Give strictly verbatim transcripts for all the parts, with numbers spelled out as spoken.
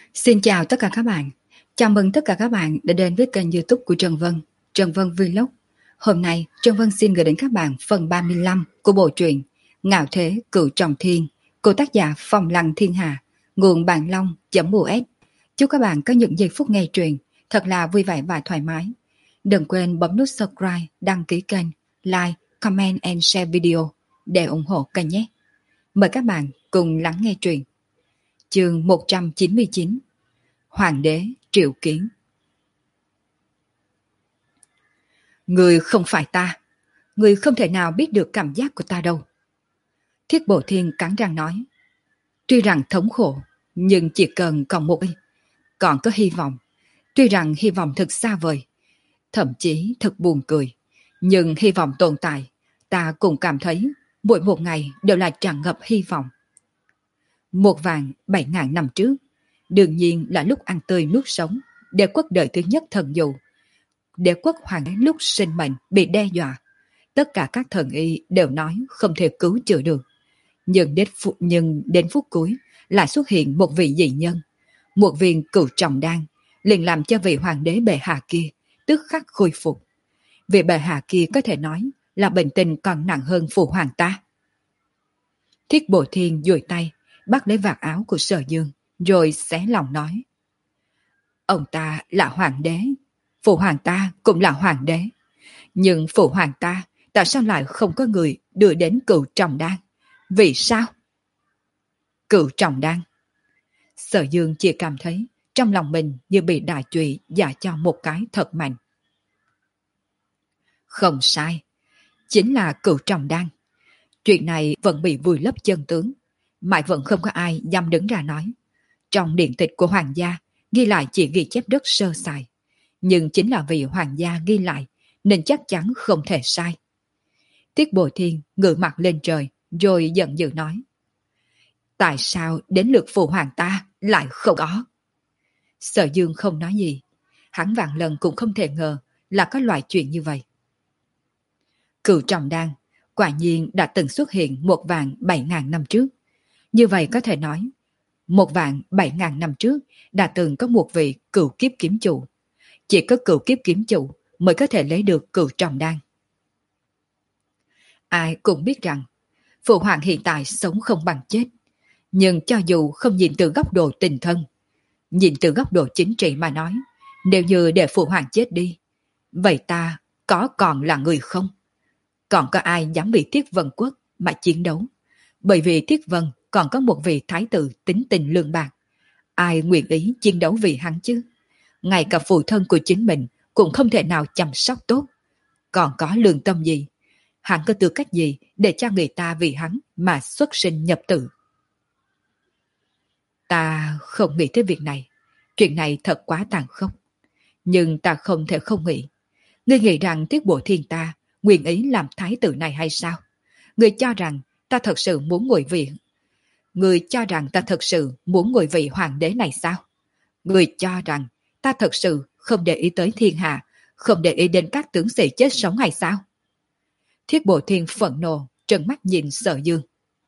Xin chào tất cả các bạn. Chào mừng tất cả các bạn đã đến với kênh YouTube của Trần Vân, Trần Vân Vlog. Hôm nay, Trần Vân xin gửi đến các bạn phần ba mươi lăm của bộ truyện Ngạo Thế Cửu Trọng Thiên của tác giả Phong Lăng Thiên Hà, nguồn Bạn Long.us. Chúc các bạn có những giây phút nghe truyện thật là vui vẻ và thoải mái. Đừng quên bấm nút subscribe, đăng ký kênh, like, comment and share video để ủng hộ kênh nhé. Mời các bạn cùng lắng nghe truyện. Chương một trăm chín mươi chín. Hoàng đế triệu kiến. Người không phải ta, người không thể nào biết được cảm giác của ta đâu. Thiết Bổ Thiên cắn răng nói. Tuy rằng thống khổ, nhưng chỉ cần còn một giây, còn có hy vọng. Tuy rằng hy vọng thật xa vời, thậm chí thật buồn cười, nhưng hy vọng tồn tại, ta cũng cảm thấy mỗi một ngày đều là tràn ngập hy vọng. Một vạn bảy ngàn năm trước, đương nhiên là lúc ăn tươi nuốt sống, đế quốc đời thứ nhất thần dụ. Đế quốc hoàng đế lúc sinh mệnh bị đe dọa, tất cả các thần y đều nói không thể cứu chữa được. Nhưng đến, phút, nhưng đến phút cuối lại xuất hiện một vị dị nhân, một viên cửu trọng đan, liền làm cho vị hoàng đế bệ hạ kia tức khắc khôi phục. Vị bệ hạ kia có thể nói là bệnh tình còn nặng hơn phụ hoàng ta. Thiết Bổ Thiên duỗi tay bắt lấy vạt áo của Sở Dương, rồi xé lòng nói. Ông ta là hoàng đế, phụ hoàng ta cũng là hoàng đế. Nhưng phụ hoàng ta, tại sao lại không có người đưa đến cửu trọng đan? Vì sao? Cửu trọng đan. Sở Dương chỉ cảm thấy trong lòng mình như bị đại trụy dạ cho một cái thật mạnh. Không sai, chính là cửu trọng đan. Chuyện này vẫn bị vùi lấp chân tướng, mãi vẫn không có ai dám đứng ra nói. Trong điện tịch của hoàng gia ghi lại chỉ ghi chép rất sơ sài, nhưng chính là vì hoàng gia ghi lại nên chắc chắn không thể sai. Tiết Bội Thiên ngửa mặt lên trời rồi giận dữ nói. Tại sao đến lượt phụ hoàng ta lại không có? Sở Dương không nói gì, hắn vạn lần cũng không thể ngờ là có loại chuyện như vậy. Cửu trọng đan quả nhiên đã từng xuất hiện một vạn bảy ngàn năm trước. Như vậy có thể nói, một vạn bảy ngàn năm trước đã từng có một vị cửu kiếp kiếm chủ. Chỉ có cửu kiếp kiếm chủ mới có thể lấy được cửu trọng đan. Ai cũng biết rằng, phụ hoàng hiện tại sống không bằng chết. Nhưng cho dù không nhìn từ góc độ tình thân, nhìn từ góc độ chính trị mà nói, nếu như để phụ hoàng chết đi, vậy ta có còn là người không? Còn có ai dám bị Thiết Vân Quốc mà chiến đấu? Bởi vì Thiết Vân còn có một vị thái tử tính tình lương bạc. Ai nguyện ý chiến đấu vì hắn chứ? Ngay cả phụ thân của chính mình cũng không thể nào chăm sóc tốt. Còn có lương tâm gì? Hắn có tư cách gì để cho người ta vì hắn mà xuất sinh nhập tử? Ta không nghĩ tới việc này. Chuyện này thật quá tàn khốc. Nhưng ta không thể không nghĩ. Ngươi nghĩ rằng Tiết Bộ Thiên ta nguyện ý làm thái tử này hay sao? Ngươi cho rằng ta thật sự muốn ngồi vị Người cho rằng ta thật sự muốn ngồi vị hoàng đế này sao? Người cho rằng ta thật sự không để ý tới thiên hạ, không để ý đến các tướng sĩ chết sống hay sao? Thiết Bộ Thiên phẫn nộ, trợn mắt nhìn Sở Dương.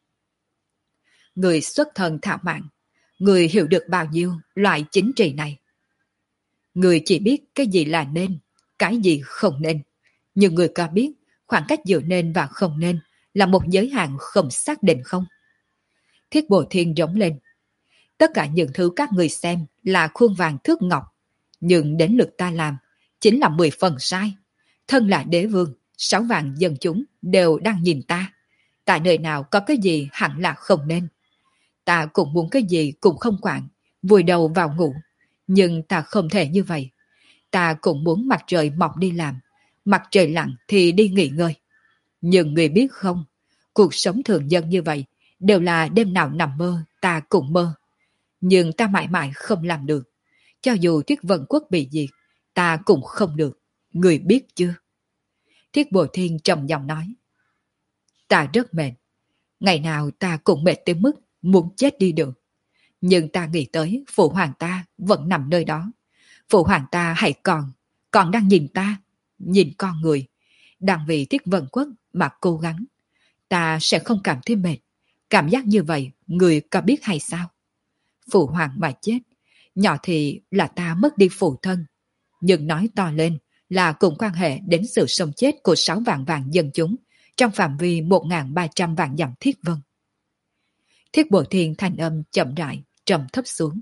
Người xuất thân thạo mạn, người hiểu được bao nhiêu loại chính trị này. Người chỉ biết cái gì là nên, cái gì không nên. Nhưng người có biết khoảng cách giữa nên và không nên là một giới hạn không xác định không? Thiết Bổ Thiên rống lên. Tất cả những thứ các người xem là khuôn vàng thước ngọc, nhưng đến lượt ta làm chính là mười phần sai. Thân là đế vương, sáu vạn dân chúng đều đang nhìn ta. Tại nơi nào có cái gì hẳn là không nên. Ta cũng muốn cái gì cũng không quản, vùi đầu vào ngủ. Nhưng ta không thể như vậy. Ta cũng muốn mặt trời mọc đi làm, mặt trời lặn thì đi nghỉ ngơi. Nhưng người biết không, cuộc sống thường dân như vậy đều là đêm nào nằm mơ ta cũng mơ. Nhưng ta mãi mãi không làm được. Cho dù Thiết Vân Quốc bị diệt, ta cũng không được. Người biết chưa? Thiết Bội Thiên trầm giọng nói. Ta rất mệt. Ngày nào ta cũng mệt tới mức muốn chết đi được. Nhưng ta nghĩ tới phụ hoàng ta vẫn nằm nơi đó. Phụ hoàng ta hãy còn, còn đang nhìn ta, nhìn con người, đang vì Thiết Vân Quốc mà cố gắng. Ta sẽ không cảm thấy mệt. Cảm giác như vậy, người có biết hay sao? Phụ hoàng mà chết, Nhỏ thì là ta mất đi phụ thân, nhưng nói to lên là cũng quan hệ đến sự sống chết của sáu vạn vạn dân chúng trong phạm vi một nghìn ba trăm vạn dặm Thiết Vân. Thiết Bộ Thiên thanh âm chậm rãi, trầm thấp xuống.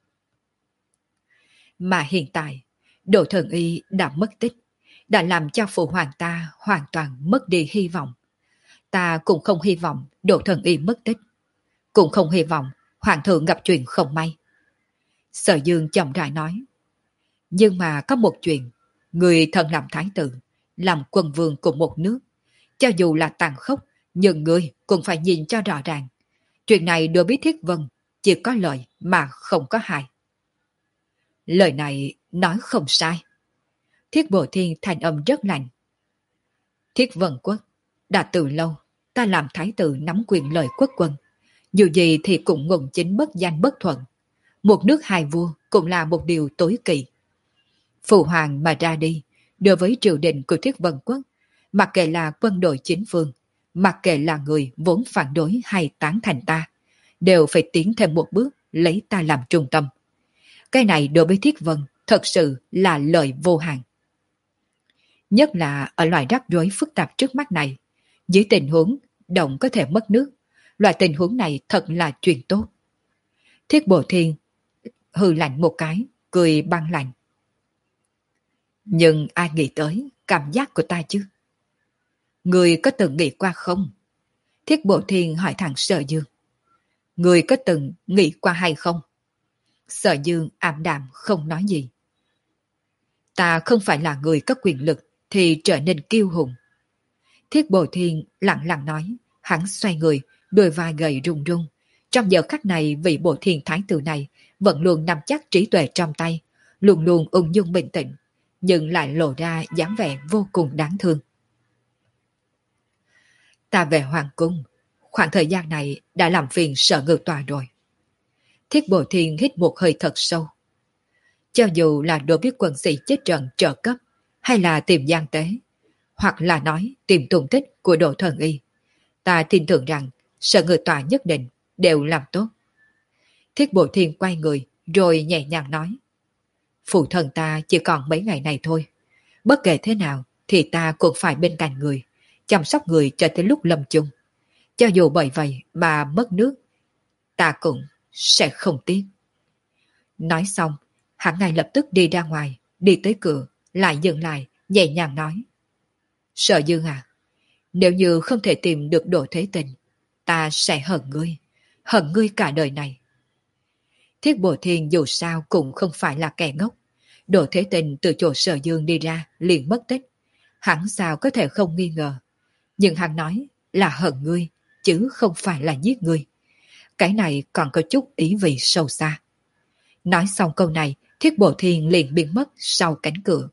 Mà hiện tại, Đỗ Thần Y đã mất tích, đã làm cho phụ hoàng ta hoàn toàn mất đi hy vọng. Ta cũng không hy vọng Đỗ Thần Y mất tích, cũng không hy vọng hoàng thượng gặp chuyện không may. Sở Dương chậm rãi nói. Nhưng mà có một chuyện, người thân làm thái tử, làm quân vương của một nước, cho dù là tàn khốc, nhưng người cũng phải nhìn cho rõ ràng. Chuyện này đối với Thiết Vân chỉ có lợi mà không có hại. Lời này nói không sai. Thiết Bộ Thiên thành âm rất lạnh. Thiết Vân quốc, đã từ lâu ta làm thái tử nắm quyền lợi quốc quân. Dù gì thì cũng ngùng chính bất danh bất thuận. Một nước hai vua cũng là một điều tối kỵ. Phụ hoàng mà ra đi, đối với triều đình của Thiết Vân quốc, mặc kệ là quân đội chính phương, mặc kệ là người vốn phản đối hay tán thành ta, đều phải tiến thêm một bước lấy ta làm trung tâm. Cái này đối với Thiết Vân thật sự là lợi vô hạn. Nhất là ở loại rắc rối phức tạp trước mắt này, dưới tình huống động có thể mất nước, loại tình huống này thật là chuyện tốt. Thiết Bộ Thiên hừ lạnh một cái, cười băng lạnh. Nhưng ai nghĩ tới cảm giác của ta chứ? Người có từng nghĩ qua không? Thiết Bộ Thiên hỏi thẳng Sở Dương. Người có từng nghĩ qua hay không? Sở Dương ảm đạm không nói gì. Ta không phải là người có quyền lực thì trở nên kiêu hùng. Thiết Bộ Thiên lặng lặng nói, hắn xoay người, đôi vai gầy rung rung. Trong giờ khắc này vị Bộ Thiên thái tử này vẫn luôn nắm chắc trí tuệ trong tay, luôn luôn ung dung bình tĩnh, nhưng lại lộ ra dáng vẻ vô cùng đáng thương. Ta về hoàng cung, khoảng thời gian này đã làm phiền Sở Ngự Tòa rồi. Thiết Bộ Thiên hít một hơi thật sâu. Cho dù là đối với quân sĩ chết trận trợ cấp, hay là tìm gian tế, hoặc là nói tìm tung tích của Đỗ Thần Y, ta tin tưởng rằng Sở Ngự Tòa nhất định đều làm tốt. Thiết Bộ Thiên quay người rồi nhẹ nhàng nói. Phụ thân ta chỉ còn mấy ngày này thôi. Bất kể thế nào thì ta cũng phải bên cạnh người, chăm sóc người cho tới lúc lâm chung. Cho dù bởi vậy mà mất nước, ta cũng sẽ không tiếc. Nói xong, hắn ngay lập tức đi ra ngoài, đi tới cửa, lại dừng lại, nhẹ nhàng nói. Sở Dương à, nếu như không thể tìm được Đỗ Thế Tình, ta sẽ hận ngươi, hận ngươi cả đời này. Thiết Bộ Thiên dù sao cũng không phải là kẻ ngốc. Đỗ Thế Tình từ chỗ Sở Dương đi ra liền mất tích. Hắn sao có thể không nghi ngờ. Nhưng hắn nói là hận ngươi, chứ không phải là giết ngươi. Cái này còn có chút ý vị sâu xa. Nói xong câu này, Thiết Bộ Thiên liền biến mất sau cánh cửa.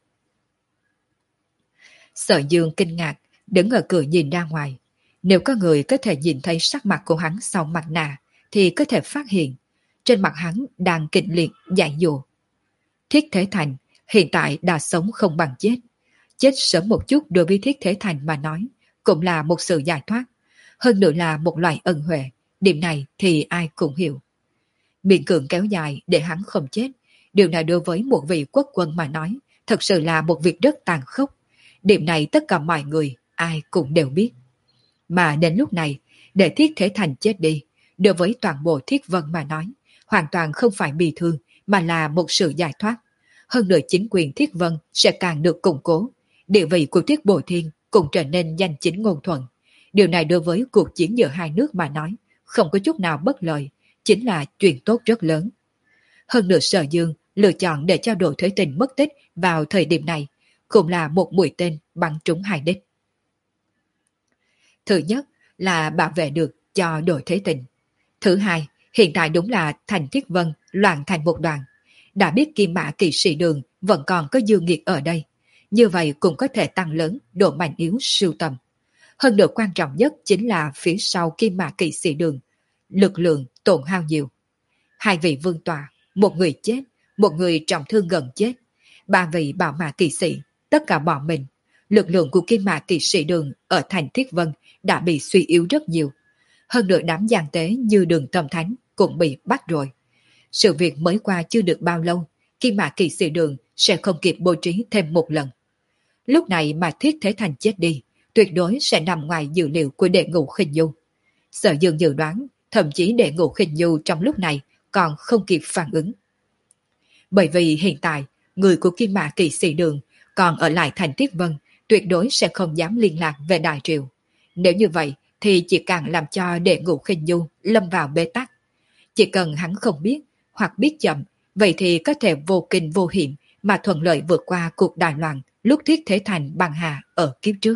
Sở Dương kinh ngạc, đứng ở cửa nhìn ra ngoài. Nếu có người có thể nhìn thấy sắc mặt của hắn sau mặt nạ, thì có thể phát hiện trên mặt hắn đang kịch liệt dại dụ. Thiết Thế Thành hiện tại đã sống không bằng chết. Chết sớm một chút đối với Thiết Thế Thành mà nói, cũng là một sự giải thoát. Hơn nữa là một loại ân huệ. Điểm này thì ai cũng hiểu. Miệng cưỡng kéo dài để hắn không chết. Điều này đối với một vị quốc quân mà nói, thật sự là một việc rất tàn khốc. Điểm này tất cả mọi người, ai cũng đều biết. Mà đến lúc này, để Thiết Thế Thành chết đi, đối với toàn bộ Thiết Vân mà nói, hoàn toàn không phải bị thương, mà là một sự giải thoát. Hơn nữa chính quyền Thiết Vân sẽ càng được củng cố. Địa vị của Thiết Bộ Thiên cũng trở nên danh chính ngôn thuận. Điều này đối với cuộc chiến giữa hai nước mà nói, không có chút nào bất lợi, chính là chuyện tốt rất lớn. Hơn nữa Sở Dương lựa chọn để cho Đỗ Thế Tình mất tích vào thời điểm này, cũng là một mũi tên bắn trúng hai đích. Thứ nhất là bảo vệ được cho Đỗ Thế Tình. Thứ hai, hiện tại đúng là thành Thiết Vân loạn thành một đoàn. Đã biết Kim Mã Kỵ Sĩ Đường vẫn còn có Dương Nghiệt ở đây. Như vậy cũng có thể tăng lớn độ mạnh yếu sưu tầm. Hơn nữa quan trọng nhất chính là phía sau Kim Mã Kỵ Sĩ Đường, lực lượng tổn hao nhiều. Hai vị vương tọa, một người chết, một người trọng thương gần chết. Ba vị bảo mã kỵ sĩ, tất cả bỏ mình. Lực lượng của Kim Mã Kỵ Sĩ Đường ở thành Thiết Vân đã bị suy yếu rất nhiều. Hơn nữa đám gian tế như Đường Tâm Thánh cũng bị bắt rồi. Sự việc mới qua chưa được bao lâu, Kim Mã Kỵ Sĩ Đường sẽ không kịp bố trí thêm một lần. Lúc này mà Thiết Thế Thành chết đi, tuyệt đối sẽ nằm ngoài dữ liệu của Đệ Ngũ Khinh Du. Sở Dương dự đoán, thậm chí Đệ Ngũ Khinh Du trong lúc này còn không kịp phản ứng. Bởi vì hiện tại, người của Kim Mã Kỵ Sĩ Đường còn ở lại thành Tiết Vân, tuyệt đối sẽ không dám liên lạc về Đại Triều. Nếu như vậy, thì chỉ càng làm cho Đệ Ngũ Khinh Du lâm vào bế tắc. Chỉ cần hắn không biết, hoặc biết chậm, vậy thì có thể vô kinh vô hiểm mà thuận lợi vượt qua cuộc đại loạn lúc Thiết Thế Thành băng hà ở kiếp trước.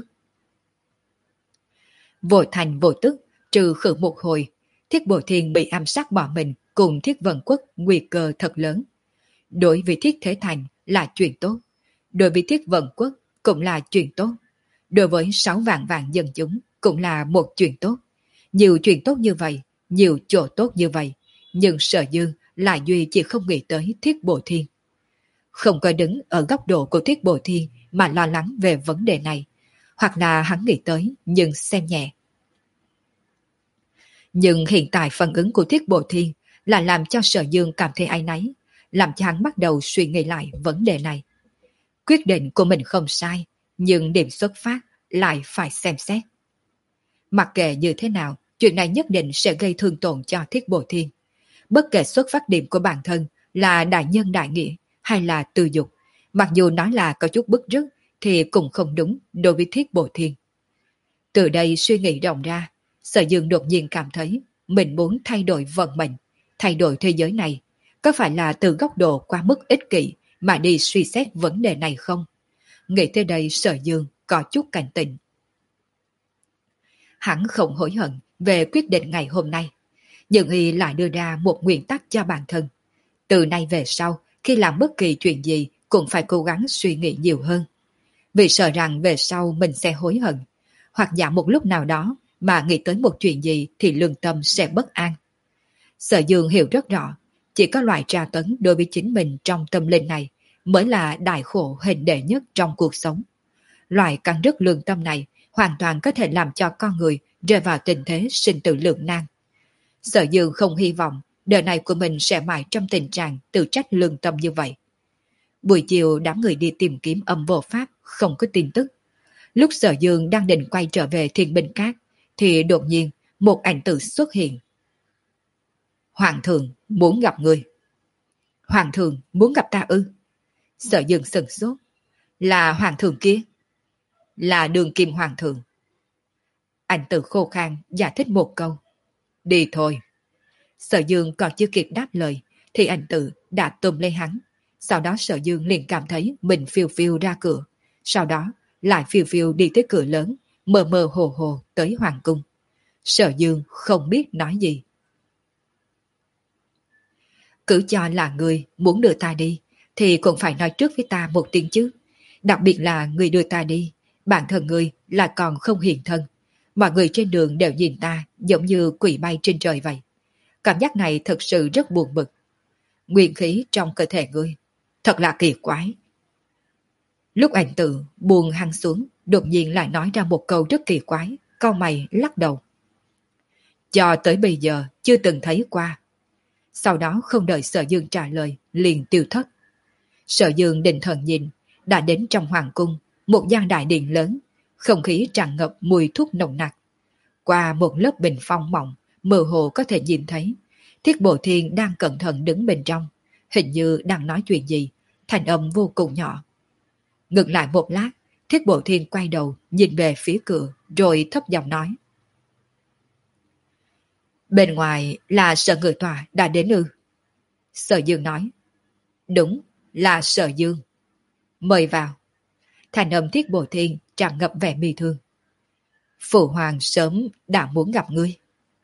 Vô thành vô tức, trừ khử một hồi, Thiết Bổ Thiên bị ám sát bỏ mình cùng Thiết Vân Quốc nguy cơ thật lớn. Đối với Thiết Thế Thành là chuyện tốt, đối với Thiết Vân Quốc cũng là chuyện tốt, đối với sáu vạn vạn dân chúng cũng là một chuyện tốt. Nhiều chuyện tốt như vậy, nhiều chỗ tốt như vậy, nhưng Sở Dương lại duy chỉ không nghĩ tới Thiết Bổ Thiên. Không có đứng ở góc độ của Thiết Bổ Thiên mà lo lắng về vấn đề này, hoặc là hắn nghĩ tới nhưng xem nhẹ. Nhưng hiện tại phản ứng của Thiết Bổ Thiên là làm cho Sở Dương cảm thấy áy náy, làm cho hắn bắt đầu suy nghĩ lại vấn đề này. Quyết định của mình không sai, nhưng điểm xuất phát lại phải xem xét. Mặc kệ như thế nào, chuyện này nhất định sẽ gây thương tổn cho Thiết Bổ Thiên. Bất kể xuất phát điểm của bản thân là đại nhân đại nghĩa hay là tư dục, mặc dù nói là có chút bức rứt thì cũng không đúng đối với Thiết Bổ Thiên. Từ đây suy nghĩ rộng ra, Sở Dương đột nhiên cảm thấy mình muốn thay đổi vận mệnh, thay đổi thế giới này. Có phải là từ góc độ quá mức ích kỷ mà đi suy xét vấn đề này không? Nghĩ tới đây Sở Dương có chút cảnh tỉnh. Hắn không hối hận về quyết định ngày hôm nay, nhưng y lại đưa ra một nguyên tắc cho bản thân. Từ nay về sau, khi làm bất kỳ chuyện gì cũng phải cố gắng suy nghĩ nhiều hơn. Vì sợ rằng về sau mình sẽ hối hận, hoặc giả một lúc nào đó mà nghĩ tới một chuyện gì thì lương tâm sẽ bất an. Sở Dương hiểu rất rõ, chỉ có loại tra tấn đối với chính mình trong tâm linh này mới là đại khổ hình đệ nhất trong cuộc sống. Loại căng đứt lương tâm này hoàn toàn có thể làm cho con người rơi vào tình thế sinh tử lưỡng nan. Sở Dương không hy vọng đời này của mình sẽ mãi trong tình trạng tự trách lương tâm như vậy. Buổi chiều đám người đi tìm kiếm âm vô pháp không có tin tức. Lúc Sở Dương đang định quay trở về Thiên Binh Cát thì đột nhiên một ảnh tử xuất hiện. Hoàng thượng muốn gặp người. Hoàng thượng muốn gặp ta ư? Sở Dương sửng sốt. Là hoàng thượng kia. Là Đường Kim hoàng thượng. Ảnh tử khô khan giải thích một câu. Đi thôi. Sở Dương còn chưa kịp đáp lời thì ảnh tử đã tôm lấy hắn. Sau đó Sở Dương liền cảm thấy mình phiêu phiêu ra cửa. Sau đó lại phiêu phiêu đi tới cửa lớn, mờ mờ hồ hồ tới hoàng cung. Sở Dương không biết nói gì. Cứ cho là người muốn đưa ta đi thì cũng phải nói trước với ta một tiếng chứ. Đặc biệt là người đưa ta đi, bản thân người là còn không hiện thân. Mọi người trên đường đều nhìn ta giống như quỷ bay trên trời vậy. Cảm giác này thật sự rất buồn bực. Nguyên khí trong cơ thể ngươi thật là kỳ quái. Lúc ảnh tử buông hăng xuống, đột nhiên lại nói ra một câu rất kỳ quái, cau mày lắc đầu. Cho tới bây giờ chưa từng thấy qua. Sau đó không đợi Sở Dương trả lời, liền tiêu thất. Sở Dương định thần nhìn, đã đến trong hoàng cung, một gian đại điện lớn, không khí tràn ngập mùi thuốc nồng nặc. Qua một lớp bình phong mỏng, mơ hồ có thể nhìn thấy, Thiết Bổ Thiên đang cẩn thận đứng bên trong, hình như đang nói chuyện gì, thanh âm vô cùng nhỏ. Ngừng lại một lát, Thiết Bổ Thiên quay đầu, nhìn về phía cửa, rồi thấp giọng nói. Bên ngoài là Sở Ngự Tòa đã đến ư? Sở Dương nói. Đúng, là Sở Dương. Mời vào. Thành âm Thiết Bổ Thiên tràn ngập vẻ bi thương. Phụ hoàng sớm đã muốn gặp ngươi.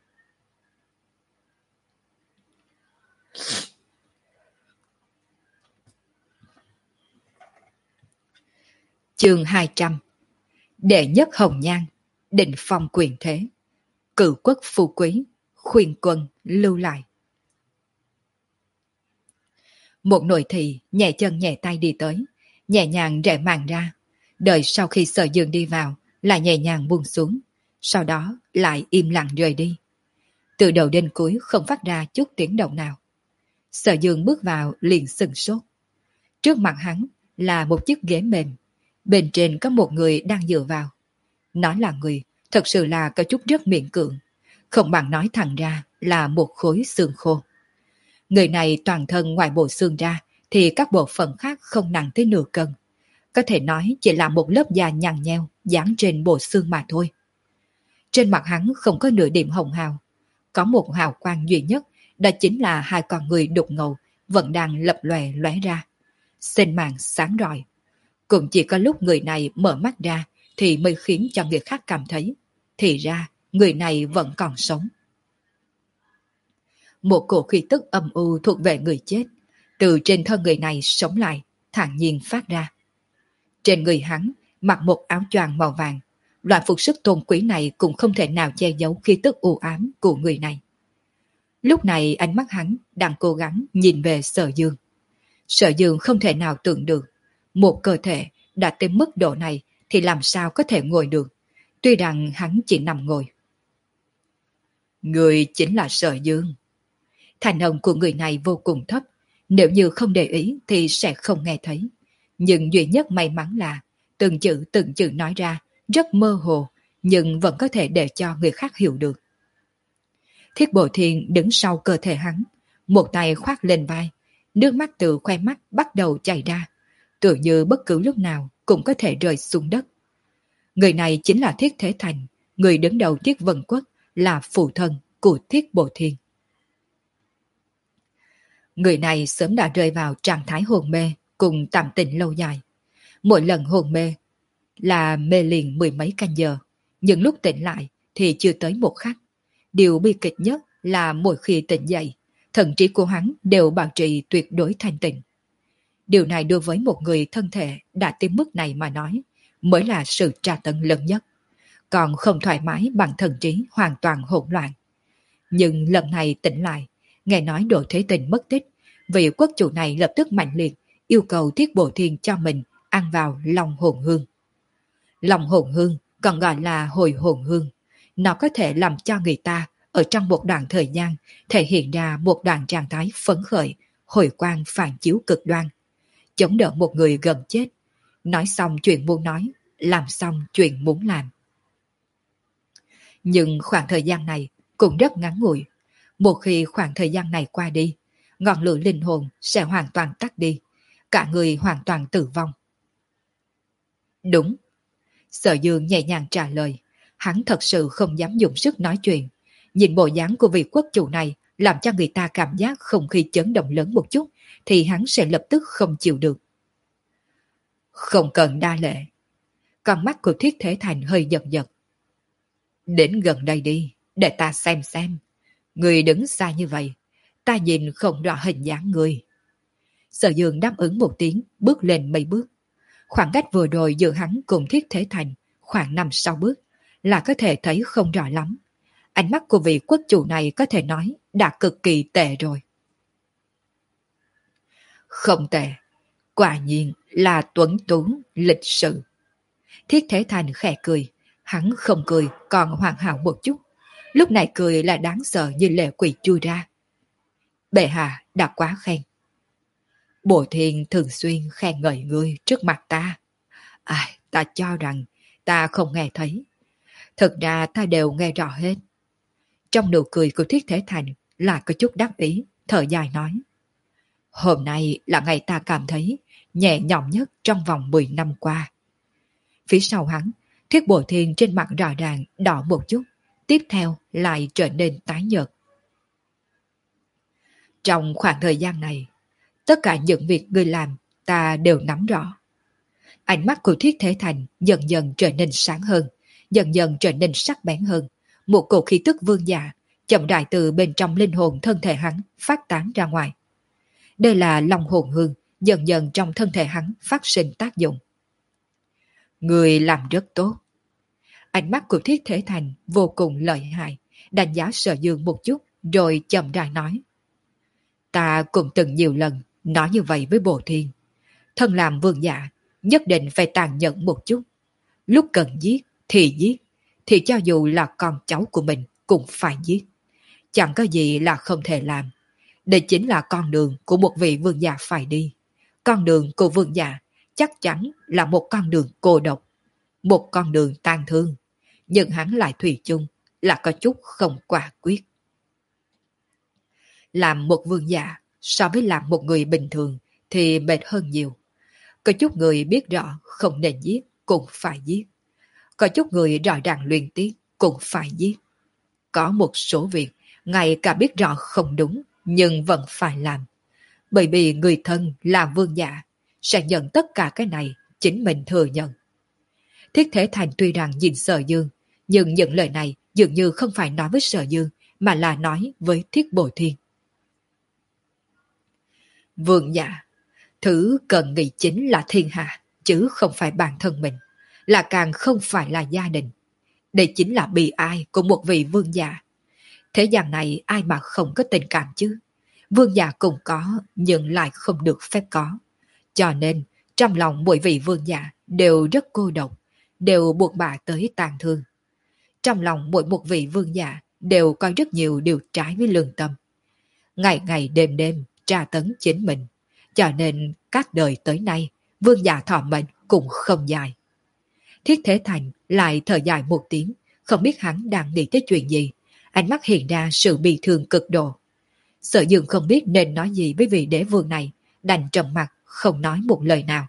Chương hai trăm. Đệ nhất hồng nhan, định phong quyền thế, cử quốc phú quý, khuyên quân lưu lại. Một nội thị nhẹ chân nhẹ tay đi tới, nhẹ nhàng rẽ màn ra, đợi sau khi Sở Dương đi vào, lại nhẹ nhàng buông xuống, sau đó lại im lặng rời đi. Từ đầu đến cuối không phát ra chút tiếng động nào. Sở Dương bước vào liền sừng sốt. Trước mặt hắn là một chiếc ghế mềm, bên trên có một người đang dựa vào. Nói là người, thật sự là có chút rất miễn cưỡng, không bằng nói thẳng ra là một khối xương khô. Người này toàn thân ngoài bộ xương ra thì các bộ phận khác không nặng tới nửa cân. Có thể nói chỉ là một lớp da nhăn nheo dán trên bộ xương mà thôi. Trên mặt hắn không có nửa điểm hồng hào. Có một hào quang duy nhất, đó chính là hai con người đục ngầu vẫn đang lập lòe lóe ra. Xên màn sáng rọi. Cũng chỉ có lúc người này mở mắt ra thì mới khiến cho người khác cảm thấy. Thì ra, người này vẫn còn sống. Một cổ khí tức âm u thuộc về người chết, từ trên thân người này sống lại, thản nhiên phát ra. Trên người hắn, mặc một áo choàng màu vàng, loại phục sức tôn quý này cũng không thể nào che giấu khí tức u ám của người này. Lúc này ánh mắt hắn đang cố gắng nhìn về Sở Dương. Sở Dương không thể nào tưởng được, một cơ thể đã tới mức độ này thì làm sao có thể ngồi được, tuy rằng hắn chỉ nằm ngồi. Người chính là Sở Dương. Thành âm của người này vô cùng thấp, nếu như không để ý thì sẽ không nghe thấy. Nhưng duy nhất may mắn là từng chữ từng chữ nói ra rất mơ hồ, nhưng vẫn có thể để cho người khác hiểu được. Thiết Bộ Thiên đứng sau cơ thể hắn, một tay khoác lên vai, nước mắt từ khoe mắt bắt đầu chảy ra, tựa như bất cứ lúc nào cũng có thể rơi xuống đất. Người này chính là Thiết Thế Thành, người đứng đầu Thiết Vân Quốc, là phụ thân của Thiết Bộ Thiên. Người này sớm đã rơi vào trạng thái hồn mê cùng tạm tình lâu dài. Mỗi lần hồn mê là mê liền mười mấy canh giờ, nhưng lúc tỉnh lại thì chưa tới một khắc. Điều bi kịch nhất là mỗi khi tỉnh dậy, thần trí của hắn đều bảo trì tuyệt đối thanh tịnh. Điều này đối với một người thân thể đã tới mức này mà nói, mới là sự tra tấn lớn nhất. Còn không thoải mái bằng thần trí hoàn toàn hỗn loạn. Nhưng lần này tỉnh lại, nghe nói Đỗ Thế Tình mất tích, vị quốc chủ này lập tức mạnh liệt yêu cầu Thiết Bộ Thiên cho mình ăn vào lòng hồn hương. Lòng hồn hương còn gọi là hồi hồn hương. Nó có thể làm cho người ta ở trong một đoạn thời gian thể hiện ra một đoạn trạng thái phấn khởi, hồi quang phản chiếu cực đoan, chống đỡ một người gần chết, nói xong chuyện muốn nói, làm xong chuyện muốn làm. Nhưng khoảng thời gian này cũng rất ngắn ngủi. Một khi khoảng thời gian này qua đi, ngọn lửa linh hồn sẽ hoàn toàn tắt đi, cả người hoàn toàn tử vong. Đúng. Sở Dương nhẹ nhàng trả lời, hắn thật sự không dám dùng sức nói chuyện. Nhìn bộ dáng của vị quốc chủ này làm cho người ta cảm giác không khí chấn động lớn một chút thì hắn sẽ lập tức không chịu được. Không cần đa lệ. Con mắt của Thiết Thế Thành hơi giật giật. Đến gần đây đi, để ta xem xem. Người đứng xa như vậy, ta nhìn không rõ hình dáng người. Sở Dương đáp ứng một tiếng, bước lên mấy bước. Khoảng cách vừa rồi giữa hắn cùng Thiết Thế Thành khoảng năm sáu bước, là có thể thấy không rõ lắm. Ánh mắt của vị quốc chủ này có thể nói đã cực kỳ tệ rồi. Không tệ, quả nhiên là tuấn tú, lịch sự. Thiết Thế Thành khẽ cười, hắn không cười còn hoàn hảo một chút. Lúc này cười là đáng sợ như lệ quỷ chui ra. Bệ hạ đã quá khen. Bộ Thiên thường xuyên khen ngợi ngươi trước mặt ta. Ai, ta cho rằng ta không nghe thấy. Thực ra ta đều nghe rõ hết. Trong nụ cười của Thiết Thế Thành là có chút đắc ý, thở dài nói. Hôm nay là ngày ta cảm thấy nhẹ nhõm nhất trong vòng mười năm qua. Phía sau hắn, Thiết Bộ Thiên trên mặt rõ ràng đỏ một chút, tiếp theo lại trở nên tái nhợt. Trong khoảng thời gian này, tất cả những việc ngươi làm ta đều nắm rõ. Ánh mắt của Thiết Thế Thành dần dần trở nên sáng hơn, dần dần trở nên sắc bén hơn. Một cổ khí tức vương giả chậm rãi từ bên trong linh hồn thân thể hắn phát tán ra ngoài. Đây là lòng hồn hương dần dần trong thân thể hắn phát sinh tác dụng. Người làm rất tốt. Ánh mắt của Thiết Thế Thành vô cùng lợi hại, đánh giá Sở Dương một chút rồi chậm rãi nói. Ta cũng từng nhiều lần nói như vậy với Bộ Thiên. Thân làm vương giả nhất định phải tàn nhẫn một chút. Lúc cần giết thì giết, thì cho dù là con cháu của mình cũng phải giết. Chẳng có gì là không thể làm. Đây chính là con đường của một vị vương giả phải đi. Con đường của vương giả chắc chắn là một con đường cô độc, một con đường tàn thương, nhưng hắn lại thủy chung là có chút không quả quyết. Làm một vương giả so với làm một người bình thường thì mệt hơn nhiều. Có chút người biết rõ không nên giết cũng phải giết. Có chút người rõ ràng luyện tiếc cũng phải giết. Có một số việc ngay cả biết rõ không đúng nhưng vẫn phải làm. Bởi vì người thân là vương giả sẽ nhận tất cả cái này chính mình thừa nhận. Thiết Thế Thành tuy rằng nhìn Sở Dương, nhưng những lời này dường như không phải nói với Sở Dương mà là nói với Thiết Bổ Thiên. Vương giả, thứ cần nghĩ chính là thiên hạ, chứ không phải bản thân mình, là càng không phải là gia đình. Đây chính là bi ai của một vị vương giả. Thế gian này ai mà không có tình cảm chứ? Vương giả cũng có, nhưng lại không được phép có. Cho nên, trong lòng mỗi vị vương giả đều rất cô độc, đều buộc bà tới tàn thương. Trong lòng mỗi một vị vương giả đều có rất nhiều điều trái với lương tâm. Ngày ngày đêm đêm tra tấn chính mình. Cho nên các đời tới nay, vương giả thọ mệnh cũng không dài. Thiết Thế Thành lại thở dài một tiếng, không biết hắn đang nghĩ tới chuyện gì. Ánh mắt hiện ra sự bị thương cực độ. Sở Dương không biết nên nói gì với vị đế vương này, đành trầm mặt không nói một lời nào.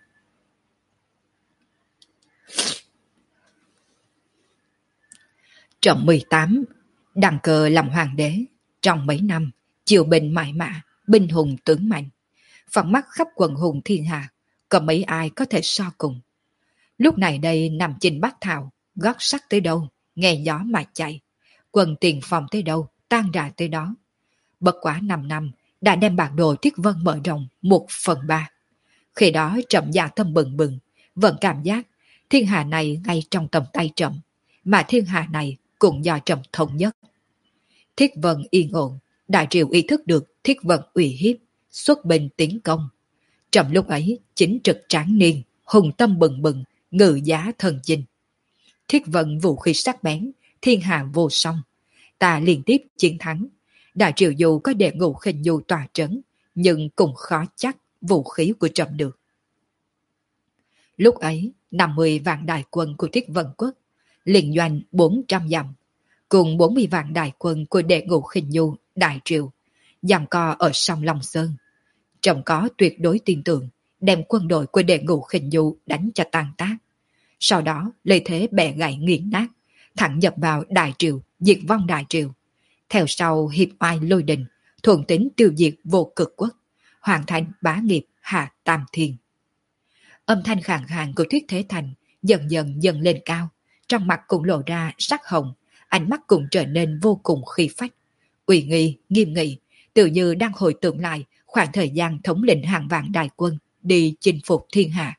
Trọng mười tám, đăng cơ làm hoàng đế. Trong mấy năm, triều bình mãi mã, binh hùng tướng mạnh. Phận mắt khắp quần hùng thiên hạ, có mấy ai có thể so cùng. Lúc này đây nằm trên bát thảo, gót sắt tới đâu, nghe gió mà chạy. Quần tiền phòng tới đâu, tan rã tới đó. Bất quá năm năm, đã đem bản đồ Thiết Vân mở rộng một phần ba. Khi đó Trẫm dạ tâm bừng bừng, vẫn cảm giác thiên hạ này ngay trong tầm tay Trẫm, mà thiên hạ này cũng do Trẫm thống nhất. Thiết Vân yên ổn, đại triều ý thức được Thiết Vân uy hiếp, xuất binh tiến công. Trẫm lúc ấy chính trực tráng niên, hùng tâm bừng bừng, ngự giá thần chinh. Thiết Vân vũ khí sắc bén, thiên hạ vô song. Ta liên tiếp chiến thắng. Đại triều dù có đệ ngũ khinh nhu tòa trấn, nhưng cũng khó chắc vũ khí của Trẫm được. Lúc ấy, năm mươi vạn đại quân của Thiết Vân quốc, liên doanh bốn trăm dặm, cùng bốn mươi vạn đại quân của đệ ngũ khinh nhu đại triều, giằng co ở sông Long Sơn. Trẫm có tuyệt đối tin tưởng đem quân đội của đệ ngũ khinh nhu đánh cho tan tác. Sau đó lấy thế bẻ gãy nghiền nát, thẳng nhập vào đại triều, diệt vong đại triều. Theo sau hiệp oai lôi đình, thuận tính tiêu diệt vô cực quốc, hoàn thành bá nghiệp hạ tam thiên. Âm thanh khàn khàn của Thiết Thế Thành dần dần dần lên cao, trong mặt cũng lộ ra sắc hồng, ánh mắt cũng trở nên vô cùng khí phách, uy nghi, nghiêm nghị, tự như đang hồi tưởng lại khoảng thời gian thống lĩnh hàng vạn đại quân đi chinh phục thiên hạ.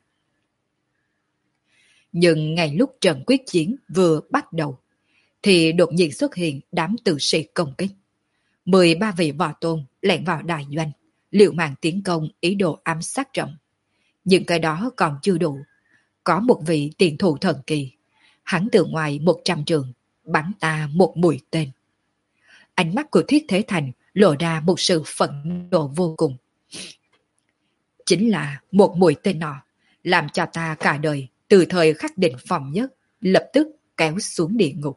Nhưng ngay lúc trận quyết chiến vừa bắt đầu, thì đột nhiên xuất hiện đám tử sĩ công kích. mười ba vị võ tôn lẻn vào đại doanh, liều mạng tiến công ý đồ ám sát Trẫm. Nhưng cái đó còn chưa đủ. Có một vị tiền thủ thần kỳ, hắn từ ngoài một trăm trường, bắn ta một mũi tên. Ánh mắt của Thiết Thế Thành lộ ra một sự phẫn nộ vô cùng. Chính là một mũi tên nọ, làm cho ta cả đời từ thời khắc định phòng nhất, lập tức kéo xuống địa ngục.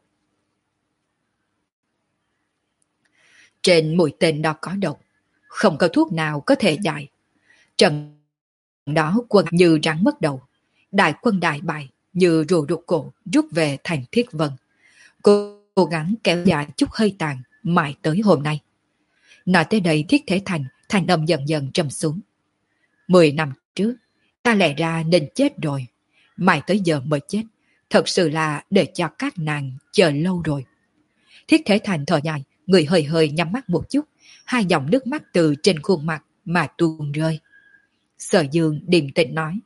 Trên mũi tên đó có độc, không có thuốc nào có thể giải. Trận đó quân như rắn mất đầu, đại quân đại bại như rùa rụt cổ rút về thành Thiết Vân. Cô cố gắng kéo dài chút hơi tàn mãi tới hôm nay. Nói tới đây Thiết Thế Thành thành âm dần dần trầm xuống. Mười năm trước, ta lẽ ra nên chết rồi, mãi tới giờ mới chết, thật sự là để cho các nàng chờ lâu rồi. Thiết Thế Thành thở dài, người hơi hơi nhắm mắt một chút, hai dòng nước mắt từ trên khuôn mặt mà tuôn rơi. Sở Dương điềm tĩnh nói: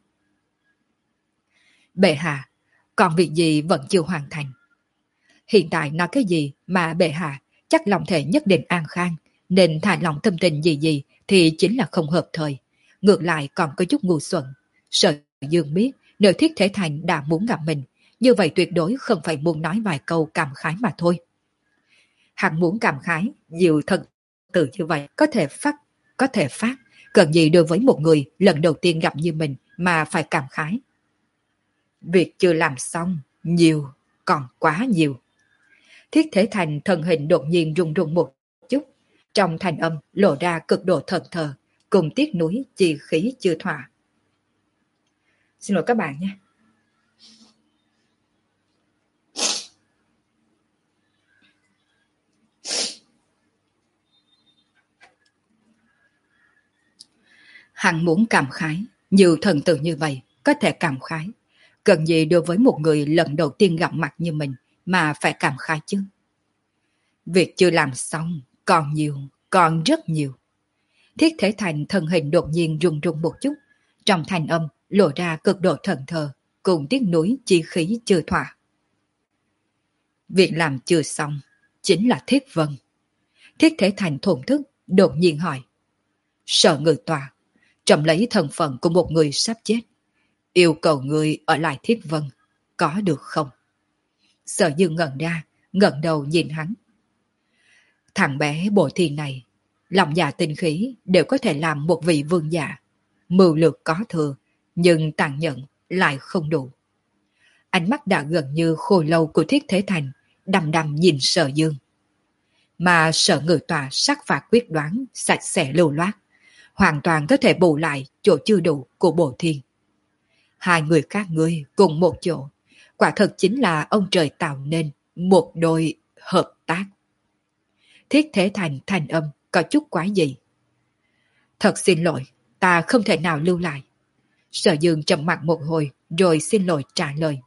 Bệ hạ, còn việc gì vẫn chưa hoàn thành. Hiện tại nói cái gì mà bệ hạ chắc lòng thể nhất định an khang, nên thả lòng tâm tình gì gì thì chính là không hợp thời. Ngược lại còn có chút ngu xuẩn. Sở Dương biết nếu Thiết Thế Thành đã muốn gặp mình, như vậy tuyệt đối không phải muốn nói vài câu cảm khái mà thôi. Hắn muốn cảm khái, nhiều thật tự như vậy có thể phát có thể phát, cần gì đối với một người lần đầu tiên gặp như mình mà phải cảm khái. Việc chưa làm xong, nhiều, còn quá nhiều. Thiết Thế Thành thân hình đột nhiên rung rung một chút, trong thanh âm lộ ra cực độ thẫn thờ, cùng tiếc nuối chi khí chưa thỏa. Xin lỗi các bạn nhé. Hắn muốn cảm khái, nhiều thần tử như vậy có thể cảm khái. Cần gì đối với một người lần đầu tiên gặp mặt như mình mà phải cảm khái chứ? Việc chưa làm xong, còn nhiều, còn rất nhiều. Thiết Thế Thành thân hình đột nhiên rung rung một chút, trong thanh âm lộ ra cực độ thần thờ, cùng tiếc nuối chi khí chưa thỏa. Việc làm chưa xong, chính là Thiết Vân. Thiết Thế Thành thổn thức, đột nhiên hỏi. Sở Ngự Tòa, trầm lấy thân phận của một người sắp chết, yêu cầu người ở lại Thiết Vân, có được không? Sở Dương ngẩn ra, ngẩng đầu nhìn hắn. Thằng bé Bộ Thiên này, lòng dạ tinh khí đều có thể làm một vị vương giả. Mưu lược có thừa, nhưng tàn nhẫn lại không đủ. Ánh mắt đã gần như khô lâu của Thiết Thế Thành, đăm đăm nhìn Sở Dương. Mà Sở Ngự Tòa sắc phạt quyết đoán, sạch sẽ lưu loát, hoàn toàn có thể bù lại chỗ chưa đủ của Bộ Thiên. Hai người các ngươi cùng một chỗ, quả thật chính là ông trời tạo nên một đôi hợp tác. Thiết Thế Thành thanh âm có chút quái dị. Thật xin lỗi, ta không thể nào lưu lại. Sở Dương trầm mặc một hồi rồi xin lỗi trả lời.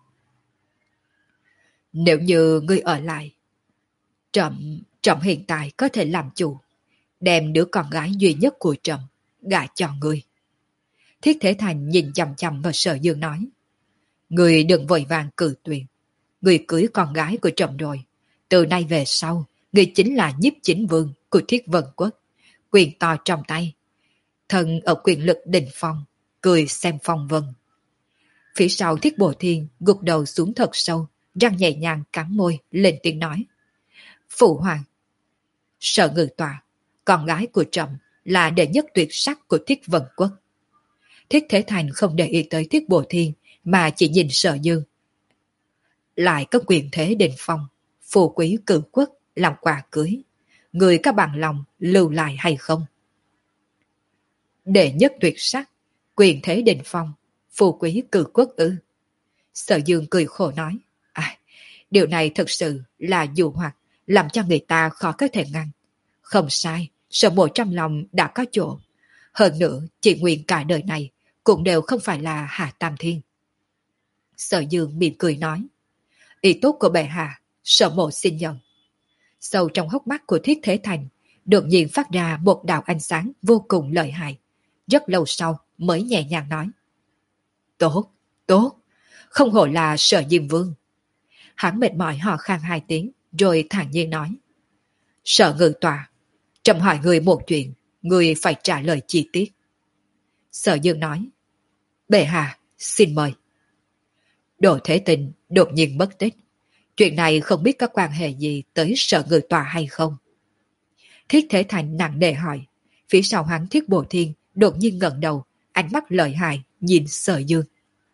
Nếu như ngươi ở lại, Trầm, Trầm hiện tại có thể làm chủ, đem đứa con gái duy nhất của Trầm gả cho ngươi. Thiết Thế Thành nhìn chằm chằm vào Sở Dương nói. Ngươi đừng vội vàng cự tuyệt. Ngươi cưới con gái của Trầm rồi. Từ nay về sau, ngươi chính là nhiếp chính vương của Thiết Vân Quốc. Quyền to trong tay. Thần ở quyền lực đỉnh phong, cười xem phong vân. Phía sau Thiết Bộ Thiên gục đầu xuống thật sâu, răng nhẹ nhàng cắn môi, lên tiếng nói. Phụ hoàng. Sở Ngự Tòa, con gái của Trầm là đệ nhất tuyệt sắc của Thiết Vân Quốc. Thiết Thế Thành không để ý tới Thiết Bộ Thiên mà chỉ nhìn Sở Dương. Lại có quyền thế đỉnh phong, phù quý cử quốc làm quà cưới. Người có bằng lòng lưu lại hay không? Đệ nhất tuyệt sắc, quyền thế đỉnh phong, phù quý cử quốc ư? Sở Dương cười khổ nói. À, điều này thật sự là dụ hoặc, làm cho người ta khó có thể ngăn. Không sai, Sở Mộ trong lòng đã có chỗ. Hơn nữa, chỉ nguyện cả đời này cũng đều không phải là Hạ Tam Thiên. Sở Dương mỉm cười nói. Ý tốt của bệ hạ, Sở Mộ xin nhận. Sâu trong hốc mắt của Thiết Thế Thành, đột nhiên phát ra một đạo ánh sáng vô cùng lợi hại. Rất lâu sau mới nhẹ nhàng nói. Tốt, tốt, không hổ là Sở Diêm Vương. Hắn mệt mỏi hò khan hai tiếng, rồi thản nhiên nói. Sở Ngự Tòa, Trầm hỏi người một chuyện, người phải trả lời chi tiết. Sở Dương nói. Bệ hạ, xin mời. Đỗ Thế Tình đột nhiên mất tích. Chuyện này không biết có quan hệ gì tới Sở Ngự Tòa hay không? Thiết Thế Thành nặng nề hỏi. Phía sau hắn Thiết Bộ Thiên đột nhiên ngẩng đầu, ánh mắt lợi hại nhìn Sở Dương.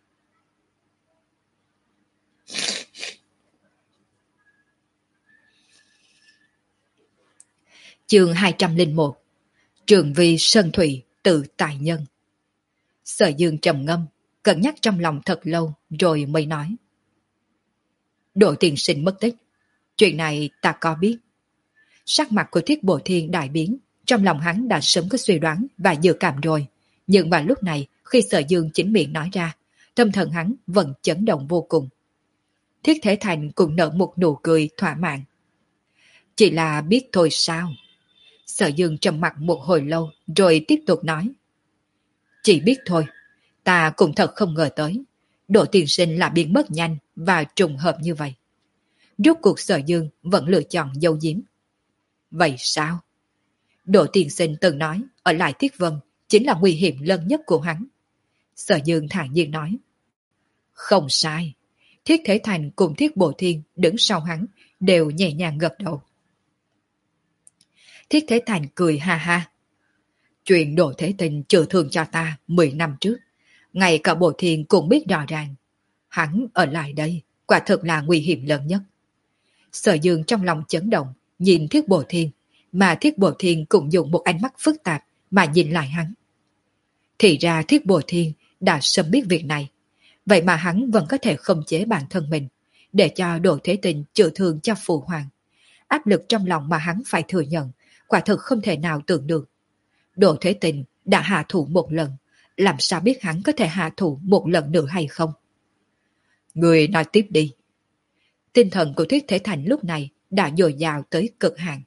Chương hai trăm lẻ một. Trường Vi Sơn Thủy tự tại nhân. Sở Dương trầm ngâm, cân nhắc trong lòng thật lâu rồi mới nói. Đỗ tiên sinh mất tích. Chuyện này ta có biết. Sắc mặt của Thiết Bộ Thiên đại biến, trong lòng hắn đã sớm có suy đoán và dự cảm rồi. Nhưng vào lúc này, khi Sở Dương chính miệng nói ra, tâm thần hắn vẫn chấn động vô cùng. Thiết Thế Thành cũng nở một nụ cười thỏa mãn. Chỉ là biết thôi sao? Sở Dương trầm mặt một hồi lâu rồi tiếp tục nói. Chỉ biết thôi, ta cũng thật không ngờ tới. Đỗ tiên sinh là biến mất nhanh và trùng hợp như vậy. Rốt cuộc Sở Dương vẫn lựa chọn giấu giếm. Vậy sao? Đỗ tiên sinh từng nói ở lại Thiết Vân chính là nguy hiểm lớn nhất của hắn. Sở Dương thản nhiên nói. Không sai. Thiết Thế Thành cùng Thiết Bộ Thiên đứng sau hắn đều nhẹ nhàng gật đầu. Thiết Thế Thành cười ha ha. Chuyện Đồ Thế Tình trừ thương cho ta mười năm trước, ngay cả Bồ Thiên cũng biết rõ ràng. Hắn ở lại đây, quả thực là nguy hiểm lớn nhất. Sở Dương trong lòng chấn động, nhìn Thiết Bồ Thiên, mà Thiết Bồ Thiên cũng dùng một ánh mắt phức tạp mà nhìn lại hắn. Thì ra Thiết Bồ Thiên đã sớm biết việc này, vậy mà hắn vẫn có thể khống chế bản thân mình, để cho Đồ Thế Tình chữa thương cho phụ hoàng. Áp lực trong lòng mà hắn phải thừa nhận, quả thực không thể nào tưởng được. Đồ Thế Tình đã hạ thủ một lần, làm sao biết hắn có thể hạ thủ một lần nữa hay không? Người nói tiếp đi. Tinh thần của Thiết Thế Thành lúc này đã dồi dào tới cực hạn.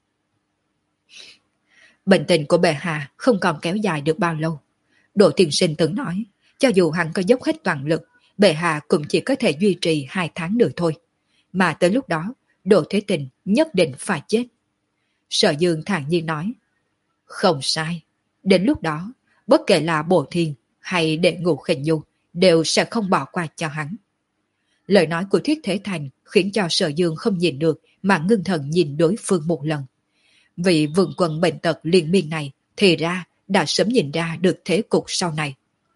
Bệnh tình của bệ hạ không còn kéo dài được bao lâu. Đỗ Tiên Sinh từng nói, cho dù hắn có dốc hết toàn lực, bệ hạ cũng chỉ có thể duy trì hai tháng nữa thôi. Mà tới lúc đó, Đỗ Thế Tình nhất định phải chết. Sở Dương thản nhiên nói, không sai. Đến lúc đó, bất kể là Bồ Thiên hay Đệ Ngũ Khinh Nhu đều sẽ không bỏ qua cho hắn. Lời nói của Thiết Thế Thành khiến cho Sở Dương không nhìn được mà ngưng thần nhìn đối phương một lần. Vị vương quân bệnh tật liên miên này thì ra đã sớm nhìn ra được thế cục sau này.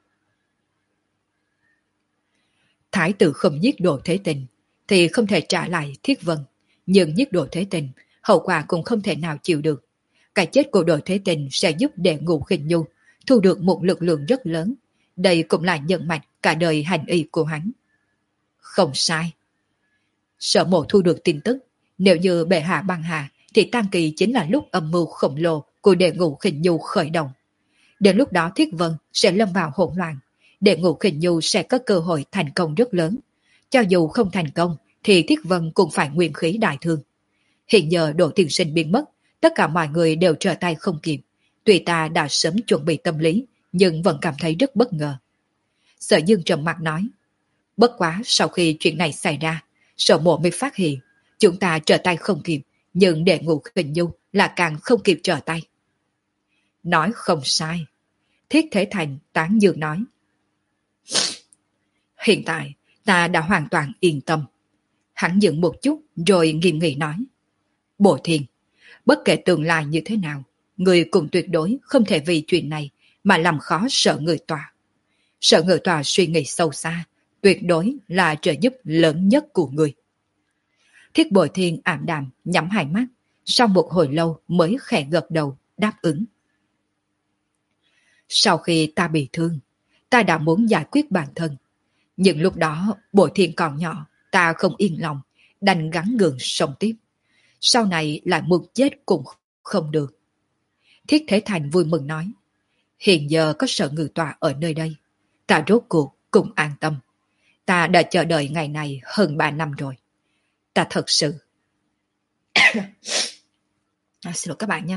Thái tử không giết Đồ Thế Tình thì không thể trả lại Thiết Vân, nhưng giết Đồ Thế Tình hậu quả cũng không thể nào chịu được. Cái chết của Đồ Thế Tình sẽ giúp Đệ Ngũ Khinh Nhu thu được một lực lượng rất lớn. Đây cũng là nhân mạch cả đời hành y của hắn. Không sai. Sở Mộ thu được tin tức, nếu như bệ hạ băng hà thì tang kỳ chính là lúc âm mưu khổng lồ của Đệ Ngũ Khinh Nhu khởi động. Đến lúc đó Thiết Vân sẽ lâm vào hỗn loạn, Đệ Ngũ Khinh Nhu sẽ có cơ hội thành công rất lớn. Cho dù không thành công thì Thiết Vân cũng phải nguyên khí đại thương. Hiện giờ Đỗ Tiên Sinh biến mất, tất cả mọi người đều trở tay không kịp. Tuy ta đã sớm chuẩn bị tâm lý, nhưng vẫn cảm thấy rất bất ngờ. Sở Dương trầm mặt nói, bất quá sau khi chuyện này xảy ra, Sở Mộ mới phát hiện, chúng ta trở tay không kịp, nhưng Đệ Ngũ Khinh Nhu là càng không kịp trở tay. Nói không sai. Thiết Thế Thành tán dương nói. Hiện tại, ta đã hoàn toàn yên tâm. Hắn dừng một chút rồi nghiêm nghị nói. Bồ Thiên, bất kể tương lai như thế nào, người cùng tuyệt đối không thể vì chuyện này mà làm khó Sở Người Tòa. Sở Người Tòa suy nghĩ sâu xa, tuyệt đối là trợ giúp lớn nhất của người. Thiết Bồ Thiên ảm đạm nhắm hai mắt, sau một hồi lâu mới khẽ gật đầu đáp ứng. Sau khi ta bị thương, ta đã muốn giải quyết bản thân. Nhưng lúc đó Bồ Thiên còn nhỏ, ta không yên lòng, đành gắng gượng sống tiếp. Sau này lại muốn chết cũng không được. Thiết Thế Thành vui mừng nói, hiện giờ có Sở Ngự Tòa ở nơi đây, ta rốt cuộc cũng an tâm. Ta đã chờ đợi ngày này hơn ba năm rồi. Ta thật sự... à, xin lỗi các bạn nhé.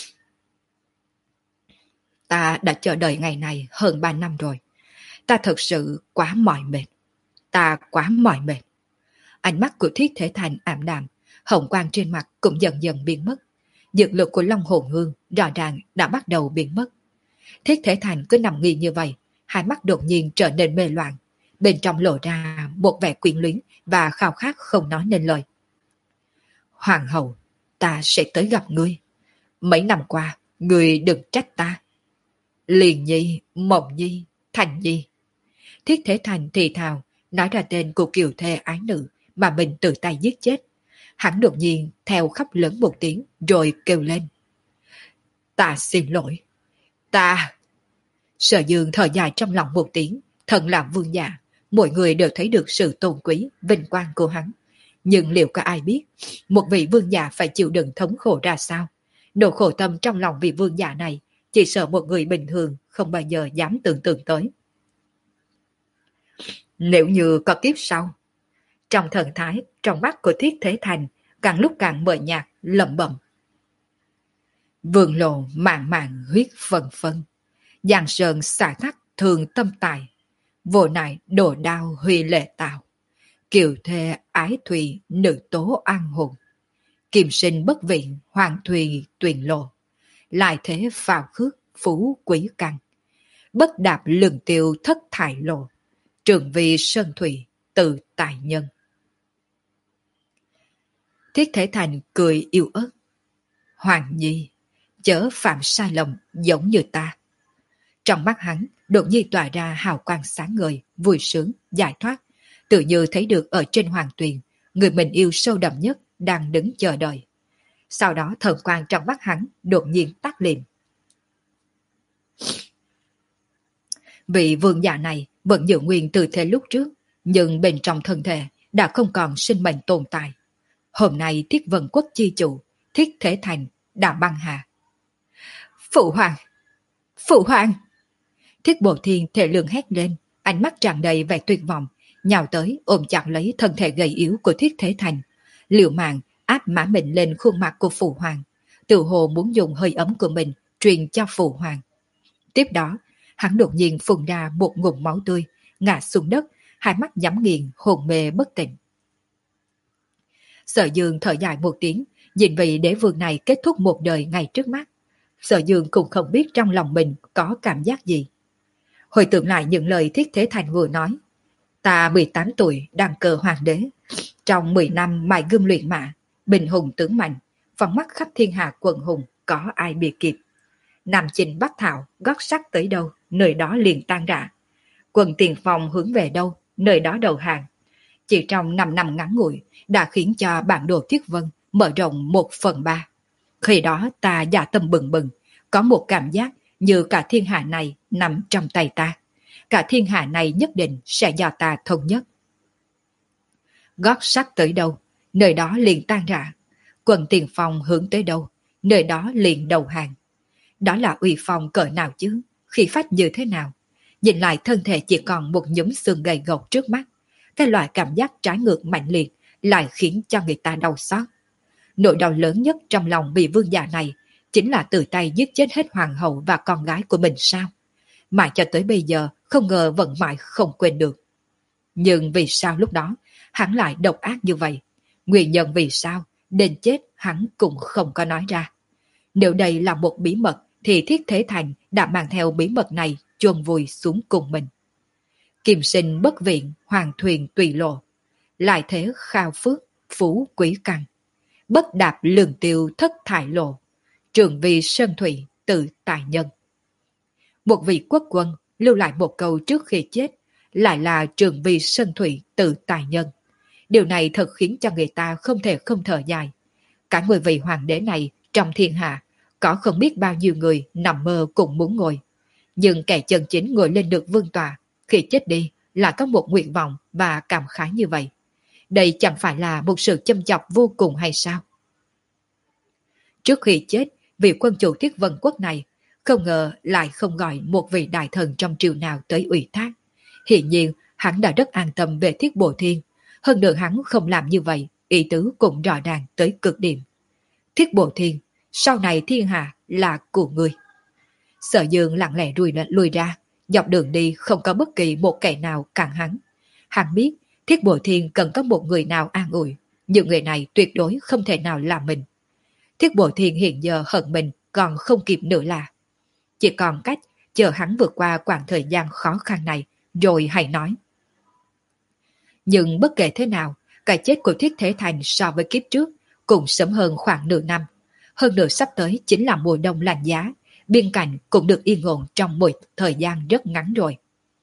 Ta đã chờ đợi ngày này hơn ba năm rồi. Ta thật sự quá mỏi mệt. Ta quá mỏi mệt. Ánh mắt của Thiết Thế Thành ảm đạm, hồng quang trên mặt cũng dần dần biến mất. Dược lực của Long Hồn Hương rõ ràng đã bắt đầu biến mất. Thiết Thế Thành cứ nằm nghỉ như vậy, hai mắt đột nhiên trở nên mê loạn. Bên trong lộ ra một vẻ quyến luyến và khao khát không nói nên lời. Hoàng hậu, ta sẽ tới gặp ngươi. Mấy năm qua, ngươi đừng trách ta. Liền Nhi, Mộng Nhi, Thành Nhi. Thiết Thế Thành thì thào, nói ra tên của kiều thê ái nữ mà mình tự tay giết chết. Hắn đột nhiên theo khóc lớn một tiếng rồi kêu lên. Ta xin lỗi. Ta... Sở Dương thở dài trong lòng một tiếng, thần làm vương giả. Mọi người đều thấy được sự tôn quý, vinh quang của hắn. Nhưng liệu có ai biết, một vị vương giả phải chịu đựng thống khổ ra sao? Nỗi khổ tâm trong lòng vị vương giả này, chỉ sợ một người bình thường không bao giờ dám tưởng tượng tới. Nếu như có kiếp sau, trong thần thái, trong mắt của Thiết Thế Thành, càng lúc càng mờ nhạt, lẩm bẩm. Vương lộ mạn mạn huyết phân phân, giang sơn xả thắt thường tâm tài, vô nại đổ đao huy lệ tạo, kiều thê ái thùy nữ tố an hồn, kim sinh bất viện hoàng thùy tuyền lộ, lại thế phào khước phú quý căn, bất đạp lường tiêu thất thải lộ, trường vi sơn thủy tự tài nhân. Thiết Thế Thành cười yêu ớt. Hoàng Nhi, chớ phạm sai lầm giống như ta. Trong mắt hắn đột nhiên tỏa ra hào quang sáng ngời, vui sướng, giải thoát, tự như thấy được ở trên hoàng tuyền, người mình yêu sâu đậm nhất đang đứng chờ đợi. Sau đó thần quang trong mắt hắn đột nhiên tắt liệm. Vị vương giả này vẫn giữ nguyên tư thế lúc trước, nhưng bên trong thân thể đã không còn sinh mệnh tồn tại. Hôm nay Thiết Vân Quốc chi chủ, Thiết Thế Thành đã băng hà. Phụ hoàng! Phụ hoàng! Thiết Bộ Thiên thể lượng hét lên, ánh mắt tràn đầy vẻ tuyệt vọng, nhào tới ôm chặt lấy thân thể gầy yếu của Thiết Thế Thành, liều mạng áp mã mình lên khuôn mặt của phụ hoàng, tự hồ muốn dùng hơi ấm của mình truyền cho phụ hoàng. Tiếp đó, hắn đột nhiên phun ra một ngụm máu tươi, ngã xuống đất, hai mắt nhắm nghiền, hồn mê bất tỉnh. Sở Dương thở dài một tiếng, nhìn vị đế vương này kết thúc một đời ngay trước mắt. Sở Dương cũng không biết trong lòng mình có cảm giác gì. Hồi tưởng lại những lời Thiết Thế Thành vừa nói. Ta mười tám tuổi đăng cơ hoàng đế, trong mười năm mài gươm luyện mã, bình hùng tướng mạnh, phóng mắt khắp thiên hạ quần hùng, có ai bị kịp. Nam chinh bắc thảo, gót sắt tới đâu, nơi đó liền tan rã. Quần tiền phòng hướng về đâu, nơi đó đầu hàng. Chỉ trong năm năm ngắn ngủi đã khiến cho bản đồ Thiết Vân mở rộng một phần ba. Khi đó ta dạ tâm bừng bừng, có một cảm giác như cả thiên hạ này nằm trong tay ta. Cả thiên hạ này nhất định sẽ do ta thống nhất. Gót sắt tới đâu, nơi đó liền tan rã. Quần tiền phòng hướng tới đâu, nơi đó liền đầu hàng. Đó là uy phong cỡ nào chứ, khí phách như thế nào. Nhìn lại thân thể chỉ còn một nhúm xương gầy gộc trước mắt. Cái loại cảm giác trái ngược mạnh liệt lại khiến cho người ta đau xót. Nỗi đau lớn nhất trong lòng vị vương giả này chính là tự tay giết chết hết hoàng hậu và con gái của mình sao? Mà cho tới bây giờ không ngờ vẫn mãi không quên được. Nhưng vì sao lúc đó hắn lại độc ác như vậy? Nguyên nhân vì sao đến chết hắn cũng không có nói ra. Nếu đây là một bí mật thì Thiết Thế Thành đã mang theo bí mật này chôn vùi xuống cùng mình. Kim sinh bất viện, hoàng thuyền tùy lộ. Lại thế khao phước, phú quý căn. Bất đạp lường tiêu thất thải lộ. Trường vì sơn thủy tự tài nhân. Một vị quốc quân lưu lại một câu trước khi chết, lại là trường vì sơn thủy tự tài nhân. Điều này thật khiến cho người ta không thể không thở dài. Cả mười vị hoàng đế này trong thiên hạ, có không biết bao nhiêu người nằm mơ cũng muốn ngồi. Nhưng kẻ chân chính ngồi lên được vương tọa, khi chết đi là có một nguyện vọng và cảm khái như vậy. Đây chẳng phải là một sự châm chọc vô cùng hay sao? Trước khi chết, vị quân chủ Thiết Vân Quốc này không ngờ lại không gọi một vị đại thần trong triều nào tới ủy thác. Hiển nhiên, hắn đã rất an tâm về Thiết Bộ Thiên. Hơn nữa hắn không làm như vậy, ý tứ cũng rõ ràng tới cực điểm. Thiết Bộ Thiên, sau này thiên hạ là của ngươi. Sở Dương lặng lẽ lùi, lùi ra, dọc đường đi không có bất kỳ một kẻ nào cản hắn. Hắn biết Thiết Bộ Thiên cần có một người nào an ủi, nhưng người này tuyệt đối không thể nào là mình. Thiết Bộ Thiên hiện giờ hận mình còn không kịp nữa là. Chỉ còn cách chờ hắn vượt qua quãng thời gian khó khăn này, rồi hãy nói. Nhưng bất kể thế nào, cái chết của Thiết Thế Thành so với kiếp trước cũng sớm hơn khoảng nửa năm. Hơn nữa sắp tới chính là mùa đông lạnh giá, biên cảnh cũng được yên ổn trong một thời gian rất ngắn rồi.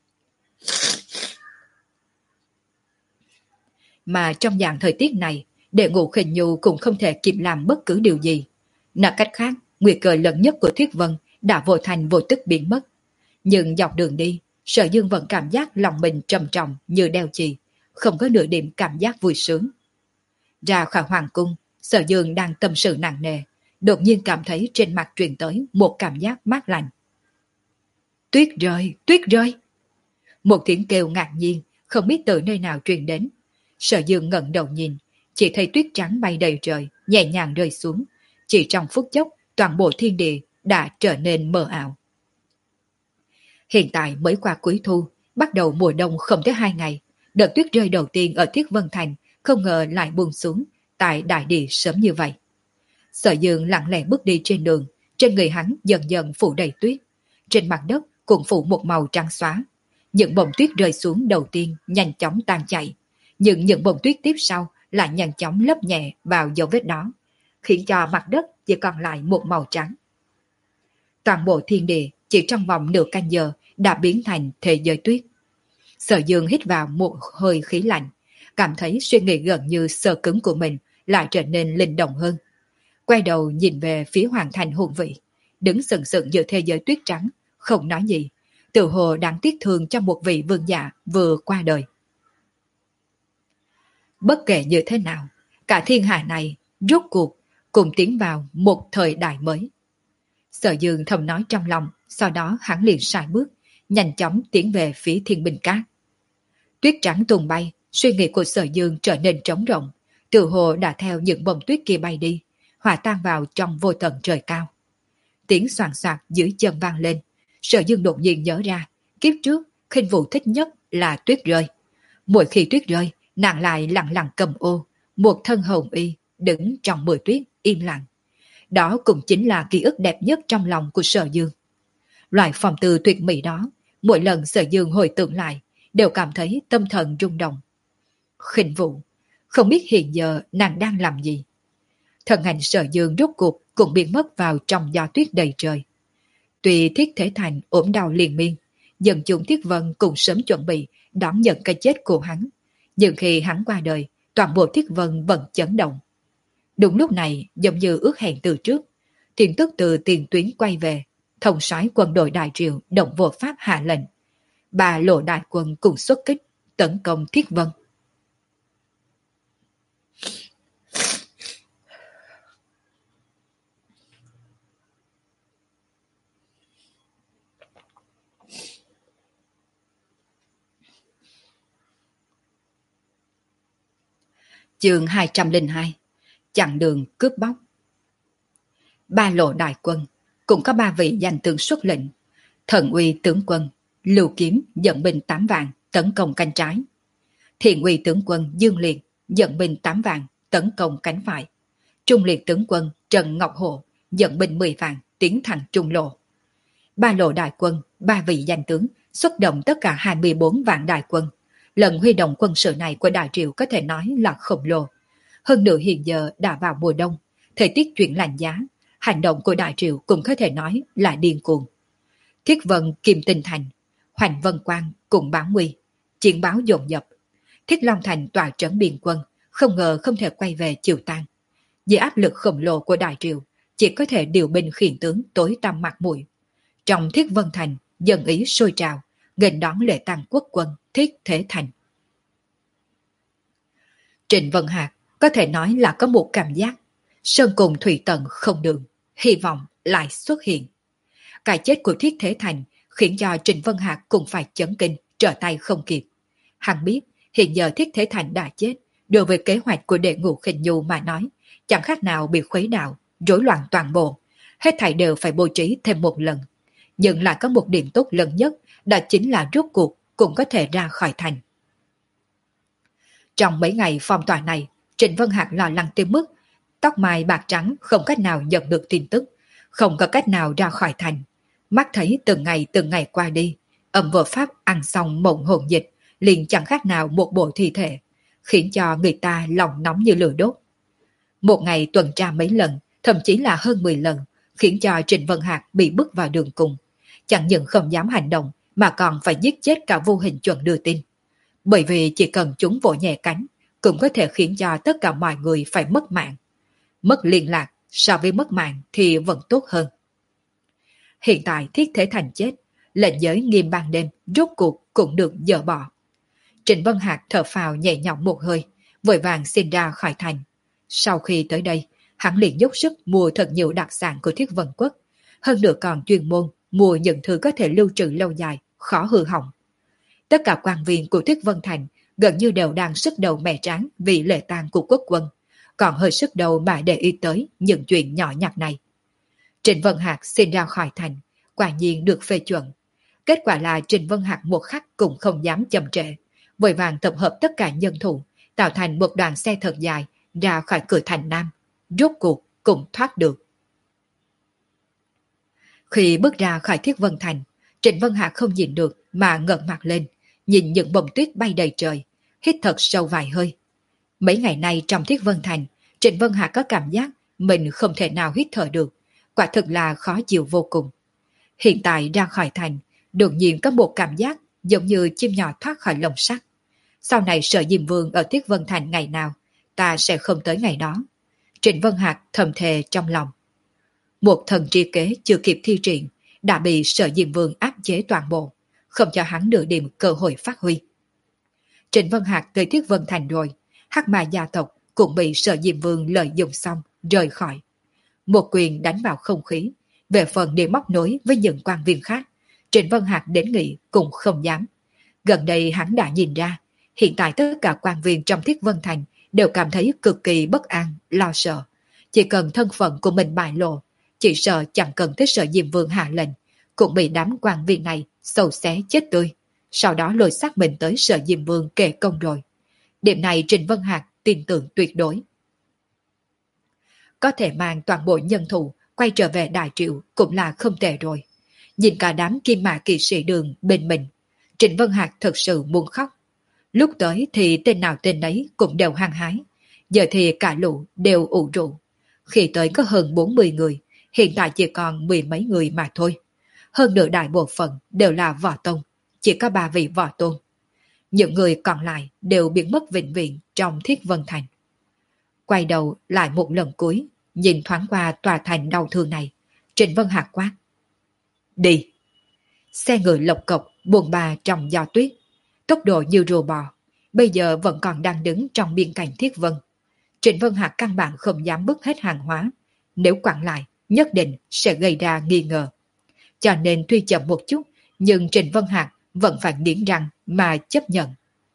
Mà trong dạng thời tiết này, Đệ Ngũ Khinh Nhu cũng không thể kịp làm bất cứ điều gì. Nói cách khác, nguy cơ lớn nhất của Thiết Vân đã vô thành vô tức biến mất. Nhưng dọc đường đi, Sở Dương vẫn cảm giác lòng mình trầm trọng như đeo chì, không có nửa điểm cảm giác vui sướng. Ra khỏi hoàng cung, Sở Dương đang tâm sự nặng nề, đột nhiên cảm thấy trên mặt truyền tới một cảm giác mát lạnh. Tuyết rơi, tuyết rơi! Một tiếng kêu ngạc nhiên, không biết từ nơi nào truyền đến. Sở Dương ngẩng đầu nhìn, chỉ thấy tuyết trắng bay đầy trời, nhẹ nhàng rơi xuống. Chỉ trong phút chốc, toàn bộ thiên địa đã trở nên mờ ảo. Hiện tại mới qua cuối thu, bắt đầu mùa đông không tới hai ngày. Đợt tuyết rơi đầu tiên ở Thiết Vân Thành không ngờ lại buông xuống tại đại địa sớm như vậy. Sở Dương lặng lẽ bước đi trên đường, trên người hắn dần dần phủ đầy tuyết. Trên mặt đất cũng phủ một màu trắng xóa. Những bông tuyết rơi xuống đầu tiên nhanh chóng tan chảy, nhưng những bông tuyết tiếp sau lại nhanh chóng lấp nhẹ vào dấu vết đó, khiến cho mặt đất chỉ còn lại một màu trắng. toàn bộ thiên địa chỉ trong vòng nửa canh giờ đã biến thành thế giới tuyết. Sở Dương hít vào một hơi khí lạnh, cảm thấy suy nghĩ gần như sơ cứng của mình lại trở nên linh động hơn. Quay đầu nhìn về phía Hoàng Thành hùng vị, đứng sừng sững giữa thế giới tuyết trắng, không nói gì, tự hồ đáng tiếc thương cho một vị vương giả vừa qua đời. Bất kể như thế nào, cả thiên hạ này rốt cuộc cùng tiến vào một thời đại mới. Sở Dương thầm nói trong lòng, sau đó hắn liền sải bước, nhanh chóng tiến về phía Thiên Bình Cát. Tuyết trắng tung bay, suy nghĩ của Sở Dương trở nên trống rỗng, tự hồ đã theo những bông tuyết kia bay đi, hòa tan vào trong vô tận trời cao. Tiếng soàn soạt dưới chân vang lên, Sở Dương đột nhiên nhớ ra, kiếp trước khinh Vũ thích nhất là tuyết rơi. Mỗi khi tuyết rơi, nàng lại lặng lặng cầm ô, một thân hồng y, đứng trong bụi tuyết im lặng. Đó cũng chính là ký ức đẹp nhất trong lòng của Sở Dương. Loại phong tư tuyệt mỹ đó, mỗi lần Sở Dương hồi tưởng lại, đều cảm thấy tâm thần rung động. Khinh Vũ, không biết hiện giờ nàng đang làm gì. Thần hành Sở Dương rốt cuộc cũng biến mất vào trong gió tuyết đầy trời. Tuy Thiết Thế Thành ốm đau liền miên, dân chúng Thiết Vân cũng sớm chuẩn bị đón nhận cái chết của hắn. Nhưng khi hắn qua đời, toàn bộ Thiết Vân vẫn chấn động. Đúng lúc này, giống như ước hẹn từ trước, tin tức từ tiền tuyến quay về, thống soái quân đội Đại Triều động vô pháp hạ lệnh. Ba lộ đại quân cùng xuất kích, tấn công Thiết Vân. Chương hai trăm lẻ hai, chặn đường cướp bóc. Ba lộ đại quân, cũng có ba vị danh tướng xuất lệnh. Thần uy tướng quân, Lưu Kiếm dẫn binh tám vạn, tấn công cánh trái. Thiện uy tướng quân Dương Liệt dẫn binh tám vạn, tấn công cánh phải. Trung liệt tướng quân Trần Ngọc Hộ dẫn binh mười vạn, tiến thẳng trung lộ. Ba lộ đại quân, ba vị danh tướng, xuất động tất cả hai mươi bốn vạn đại quân. Lần huy động quân sự này của Đại Triệu có thể nói là khổng lồ. Hơn nữa hiện giờ đã vào mùa đông, thời tiết chuyển lạnh giá, hành động của Đại Triệu cũng có thể nói là điên cuồng. Thiết Vân Kim Tinh Thành, Hoành Vân Quang cùng báo nguy, chiến báo dồn dập. Thiết Long Thành tòa trấn biên quân, không ngờ không thể quay về Triều Tan. Dưới áp lực khổng lồ của Đại Triệu, chỉ có thể điều binh khiển tướng tối tăm mặt mũi. Trong Thiết Vân Thành, dân ý sôi trào, nghênh đón lễ tang quốc quân Thiết Thế Thành. Trịnh Vân Hạc có thể nói là có một cảm giác sơn cùng thủy tận không đường, hy vọng lại xuất hiện. Cái chết của Thiết Thế Thành khiến cho Trịnh Vân Hạc cũng phải chấn kinh, trở tay không kịp. Hắn biết hiện giờ Thiết Thế Thành đã chết, đối với kế hoạch của đệ ngũ Khinh Nhu mà nói, chẳng khác nào bị khuấy đảo, rối loạn toàn bộ. Hết thảy đều phải bố trí thêm một lần. Nhưng lại có một điểm tốt lớn nhất, đó chính là rốt cuộc cũng có thể ra khỏi thành. Trong mấy ngày phong tỏa này, Trịnh Vân Hạc lo lắng tới mức tóc mai bạc trắng không cách nào nhận được tin tức, không có cách nào ra khỏi thành. Mắt thấy từng ngày từng ngày qua đi, âm vợ pháp ăn xong mộng hồn dịch, liền chẳng khác nào một bộ thi thể, khiến cho người ta lòng nóng như lửa đốt. Một ngày tuần tra mấy lần, thậm chí là hơn mười lần, khiến cho Trịnh Vân Hạc bị bức vào đường cùng. Chẳng những không dám hành động, mà còn phải giết chết cả vô hình chuẩn đưa tin. Bởi vì chỉ cần chúng vỗ nhẹ cánh, cũng có thể khiến cho tất cả mọi người phải mất mạng. Mất liên lạc, so với mất mạng thì vẫn tốt hơn. Hiện tại Thiết Thế Thành chết, lệnh giới nghiêm ban đêm rốt cuộc cũng được dỡ bỏ. Trịnh Vân Hạc thở phào nhẹ nhõm một hơi, vội vàng xin ra khỏi thành. Sau khi tới đây, hắn liền dốc sức mua thật nhiều đặc sản của Thiết Vân Quốc, hơn nữa còn chuyên môn mua những thứ có thể lưu trữ lâu dài, khó hư hỏng. Tất cả quan viên của Thiết Vân Thành gần như đều đang sức đầu mẻ tráng vì lễ tang của quốc quân, còn hơi sức đầu mà để ý tới những chuyện nhỏ nhặt này. Trịnh Vân Hạc xin ra khỏi thành, quả nhiên được phê chuẩn. Kết quả là Trịnh Vân Hạc một khắc cũng không dám chậm trễ, vội vàng tập hợp tất cả nhân thủ, tạo thành một đoàn xe thật dài ra khỏi cửa thành Nam, rốt cuộc cũng thoát được. Khi bước ra khỏi Thiết Vân Thành, Trịnh Vân Hạc không nhìn được mà ngẩng mặt lên, nhìn những bông tuyết bay đầy trời, hít thật sâu vài hơi. Mấy ngày nay trong Thiết Vân Thành, Trịnh Vân Hạc có cảm giác mình không thể nào hít thở được, quả thực là khó chịu vô cùng. Hiện tại ra khỏi thành, đột nhiên có một cảm giác giống như chim nhỏ thoát khỏi lồng sắt. Sau này sợ Diêm Vương ở Thiết Vân Thành ngày nào, ta sẽ không tới ngày đó. Trịnh Vân Hạc thầm thề trong lòng. Một thần tri kế chưa kịp thi triển, đã bị sợ Diêm Vương áp chế toàn bộ, không cho hắn nửa điểm cơ hội phát huy. Trịnh Vân Hạc tới Thiết Vân Thành rồi, Hắc Ma gia tộc cũng bị sợ Diêm Vương lợi dụng xong, rời khỏi. Một quyền đánh vào không khí, về phần để móc nối với những quan viên khác, Trịnh Vân Hạc đến nghị cũng không dám. Gần đây hắn đã nhìn ra, hiện tại tất cả quan viên trong Thiết Vân Thành đều cảm thấy cực kỳ bất an, lo sợ. Chỉ cần thân phận của mình bại lộ, chỉ sợ chẳng cần tới sợ Diêm Vương hạ lệnh, cũng bị đám quan viên này xâu xé chết tươi. Sau đó lôi xác mình tới sợ Diêm Vương kề công rồi. Điểm này Trịnh Vân Hạc tin tưởng tuyệt đối. Có thể mang toàn bộ nhân thủ quay trở về Đại Triệu cũng là không tệ rồi. Nhìn cả đám kim mã kỵ sĩ đường bên mình, Trịnh Vân Hạc thật sự muốn khóc. Lúc tới thì tên nào tên ấy cũng đều hăng hái, giờ thì cả lũ đều ủ rũ. Khi tới có hơn bốn mươi người, hiện tại chỉ còn mười mấy người mà thôi. Hơn nửa đại bộ phận đều là võ tông, chỉ có ba vị võ tôn. Những người còn lại đều biến mất vĩnh viễn trong Thiết Vân Thành. Quay đầu lại một lần cuối, nhìn thoáng qua tòa thành đau thương này, Trịnh Vân Hạc quát. Đi! Xe ngựa lộc cộc buồn bà trong gió tuyết, tốc độ như rùa bò, bây giờ vẫn còn đang đứng trong biên cảnh Thiết Vân. Trịnh Vân Hạc căn bản không dám bước hết hàng hóa, nếu quẳng lại nhất định sẽ gây ra nghi ngờ. Cho nên tuy chậm một chút, nhưng Trịnh Vân Hạc vẫn phải nghiến răng mà chấp nhận.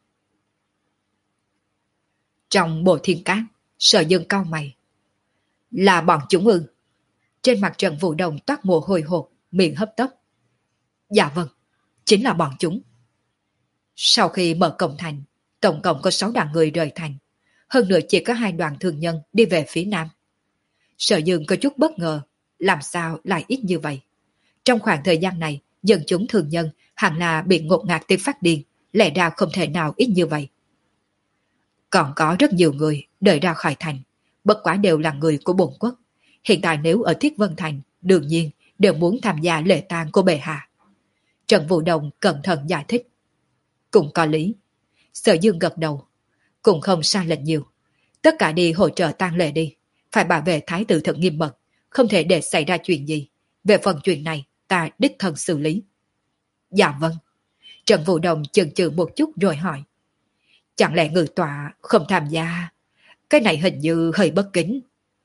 Trong bộ thiên cát, Sở Dương cau mày. Là bọn chúng ư? Trên mặt Trần Vũ Đồng toát mồ hôi hột, miệng hấp tấp. Dạ vâng, chính là bọn chúng. Sau khi mở cổng thành, tổng cộng có sáu đoàn người rời thành. Hơn nữa chỉ có hai đoàn thương nhân đi về phía nam. Sở Dương có chút bất ngờ, làm sao lại ít như vậy? Trong khoảng thời gian này, dân chúng thương nhân hẳn là bị ngột ngạt tới phát điên, lẽ ra không thể nào ít như vậy. Còn có rất nhiều người đợi ra khỏi thành, bất quá đều là người của bổn quốc. Hiện tại nếu ở Thiết Vân Thành, đương nhiên đều muốn tham gia lễ tang của bệ hạ. Trần Vũ Đồng cẩn thận giải thích. Cũng có lý. Sở Dương gật đầu. Cũng không sai lệch nhiều. Tất cả đi hỗ trợ tang lễ đi. Phải bảo vệ thái tử thật nghiêm mật, không thể để xảy ra chuyện gì. Về phần chuyện này, ta đích thân xử lý. Dạ vâng. Trần Vũ Đồng chần chừ một chút rồi hỏi. Chẳng lẽ ngự tọa không tham gia? Cái này hình như hơi bất kính.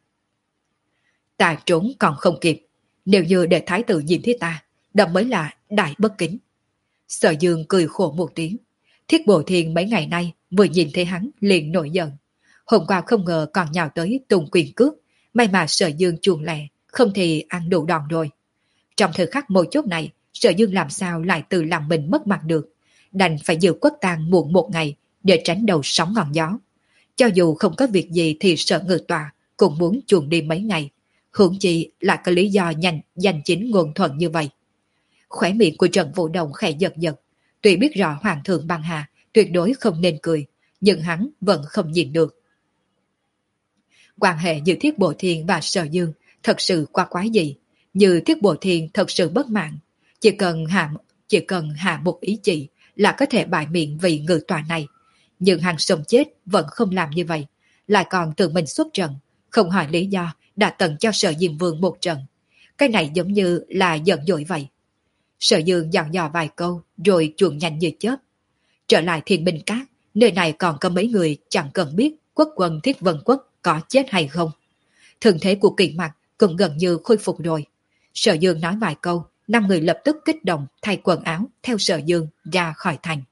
Ta trốn còn không kịp. Nếu như để thái tử nhìn thấy ta, đó mới là đại bất kính. Sở Dương cười khổ một tiếng. Thiết Bộ Thiên mấy ngày nay vừa nhìn thấy hắn liền nổi giận. Hôm qua không ngờ còn nhào tới tung quyền cước. May mà Sở Dương chuồn lẹ, không thì ăn đủ đòn rồi. Trong thời khắc mấu chốt này, Sở Dương làm sao lại từ làm mình mất mặt được. Đành phải dự quốc tang muộn một ngày để tránh đầu sóng ngọn gió. Cho dù không có việc gì thì Sở Ngự Tọa cũng muốn chuồn đi mấy ngày. Hưởng chi lại có lý do nhanh danh chính ngôn thuận như vậy. Khóe miệng của Trần Vũ Đồng khẽ giật giật. Tuy biết rõ Hoàng thượng băng hà tuyệt đối không nên cười, nhưng hắn vẫn không nhìn được. Quan hệ giữa Thiết Bộ Thiên và Sở Dương thật sự quá quái dị. Như Thiết Bộ Thiên thật sự bất mãn, chỉ cần hạ chỉ cần hạ một ý chỉ là có thể bại miệng vị ngự tọa này. Nhưng hắn sống chết vẫn không làm như vậy, lại còn tự mình xuất trận, không hỏi lý do đã tận cho Sở Diêm Vương một trận. Cái này giống như là giận dỗi vậy. Sở Dương dặn dò vài câu rồi chuồn nhanh như chớp. Trở lại Thiên Binh Cát, nơi này còn có mấy người chẳng cần biết quốc quân Thiết Vân Quốc có chết hay không. Thân thế của Kỳ Mặc cũng gần như khôi phục rồi. Sở Dương nói vài câu, năm người lập tức kích động thay quần áo theo Sở Dương ra khỏi thành.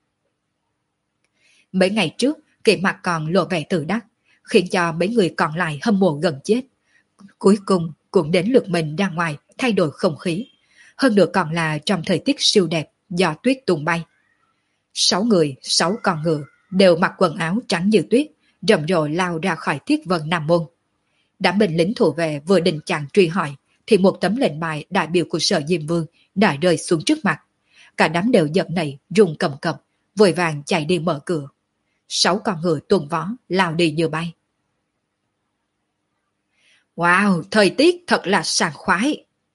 Mấy ngày trước, Kỳ Mặc còn lộ vẻ tự đắc, khiến cho mấy người còn lại hâm mộ gần chết. Cuối cùng cũng đến lượt mình ra ngoài thay đổi không khí. Hơn nữa còn là trong thời tiết siêu đẹp do tuyết tung bay. Sáu người, sáu con ngựa đều mặc quần áo trắng như tuyết, rầm rộ lao ra khỏi Thiết Vân Nam Môn. Đám binh lính thủ vệ vừa định chàng truy hỏi, thì một tấm lệnh bài đại biểu của Sở Diêm Vương đã rơi xuống trước mặt. Cả đám đều giật nảy, run cầm cập, vội vàng chạy đi mở cửa. Sáu con ngựa tuần vó lao đi như bay. Wow, thời tiết thật là sảng khoái.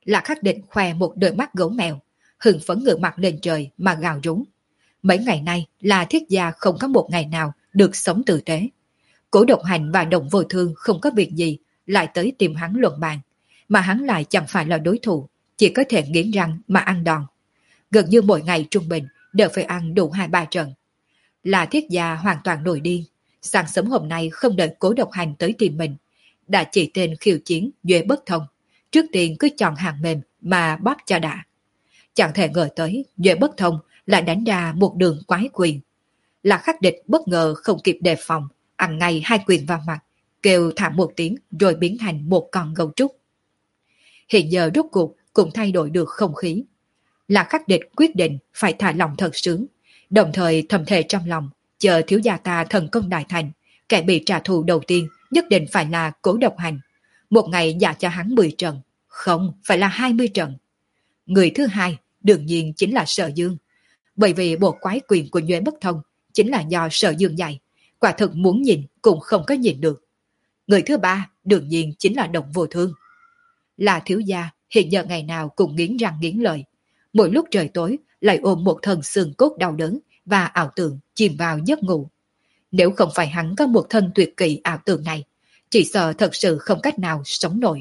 Là Khắc Định khoe một đôi mắt gấu mèo, hưng phấn ngửa mặt lên trời mà gào rú. Mấy ngày nay là Thiết gia không có một ngày nào được sống tử tế. Cố Độc Hành và Đồng Vô Thương không có việc gì lại tới tìm hắn luận bàn, mà hắn lại chẳng phải là đối thủ, chỉ có thể nghiến răng mà ăn đòn. Gần như mỗi ngày trung bình đều phải ăn đủ hai ba trận. Là Thiết gia hoàn toàn nổi điên, sáng sớm hôm nay không đợi Cố Độc Hành tới tìm mình, đã chỉ tên khiêu chiến Duệ Bất Thông, trước tiên cứ chọn hàng mềm mà bóp cho đã. Chẳng thể ngờ tới Duệ Bất Thông lại đánh ra một đường quái quyền. Là Khắc Địch bất ngờ không kịp đề phòng, ăn ngay hai quyền vào mặt, kêu thảm một tiếng rồi biến thành một con gấu trúc. Hiện giờ rốt cuộc cũng thay đổi được không khí. Là Khắc Địch quyết định phải thả lòng thật sướng, đồng thời thầm thề trong lòng, chờ thiếu gia ta thần công đại thành, kẻ bị trả thù đầu tiên nhất định phải là Cố Độc Hành. Một ngày dạ cho hắn mười trận, không phải là hai mươi trận. Người thứ hai đương nhiên chính là Sở Dương, bởi vì bộ quái quyền của Nhuế Bất Thông chính là do Sở Dương dạy, quả thực muốn nhìn cũng không có nhìn được. Người thứ ba đương nhiên chính là Đồng Vô Thương. Là thiếu gia hiện giờ ngày nào cũng nghiến răng nghiến lợi, mỗi lúc trời tối lại ôm một thân xương cốt đau đớn và ảo tưởng chìm vào giấc ngủ. Nếu không phải hắn có một thân tuyệt kỹ ảo tưởng này, chỉ sợ thật sự không cách nào sống nổi.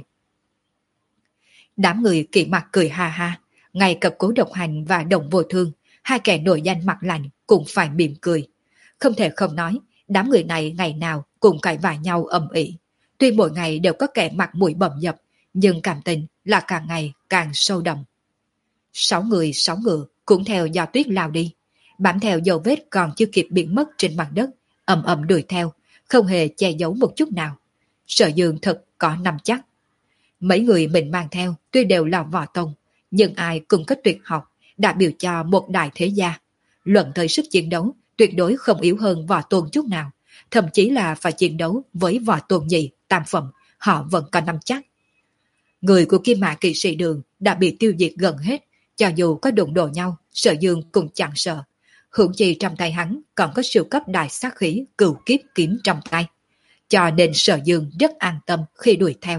Đám người kỵ mặt cười ha ha, ngay cả Cố Độc Hành và Đồng Vô Thương, hai kẻ nổi danh mặt lạnh cũng phải mỉm cười. Không thể không nói, đám người này ngày nào cũng cãi vã nhau ầm ĩ. Tuy mỗi ngày đều có kẻ mặt mũi bầm dập, nhưng cảm tình là càng ngày càng sâu đậm. Sáu người sáu ngựa cũng theo gió tuyết lao đi, bám theo dấu vết còn chưa kịp biến mất trên mặt đất, ầm ầm đuổi theo, không hề che giấu một chút nào. Sở Dương thật có nắm chắc. Mấy người mình mang theo tuy đều là võ tông, nhưng ai cũng có tuyệt học, đã biểu cho một đại thế gia. Luận thời sức chiến đấu tuyệt đối không yếu hơn võ tôn chút nào, thậm chí là phải chiến đấu với võ tôn nhị, tam phẩm, họ vẫn có nắm chắc. Người của Kim Mã Kỵ Sĩ Đường đã bị tiêu diệt gần hết, cho dù có đụng độ nhau, Sở Dương cũng chẳng sợ. Hưởng chi trong tay hắn còn có siêu cấp đại sát khí cửu kiếp kiếm trong tay, cho nên Sở Dương rất an tâm khi đuổi theo.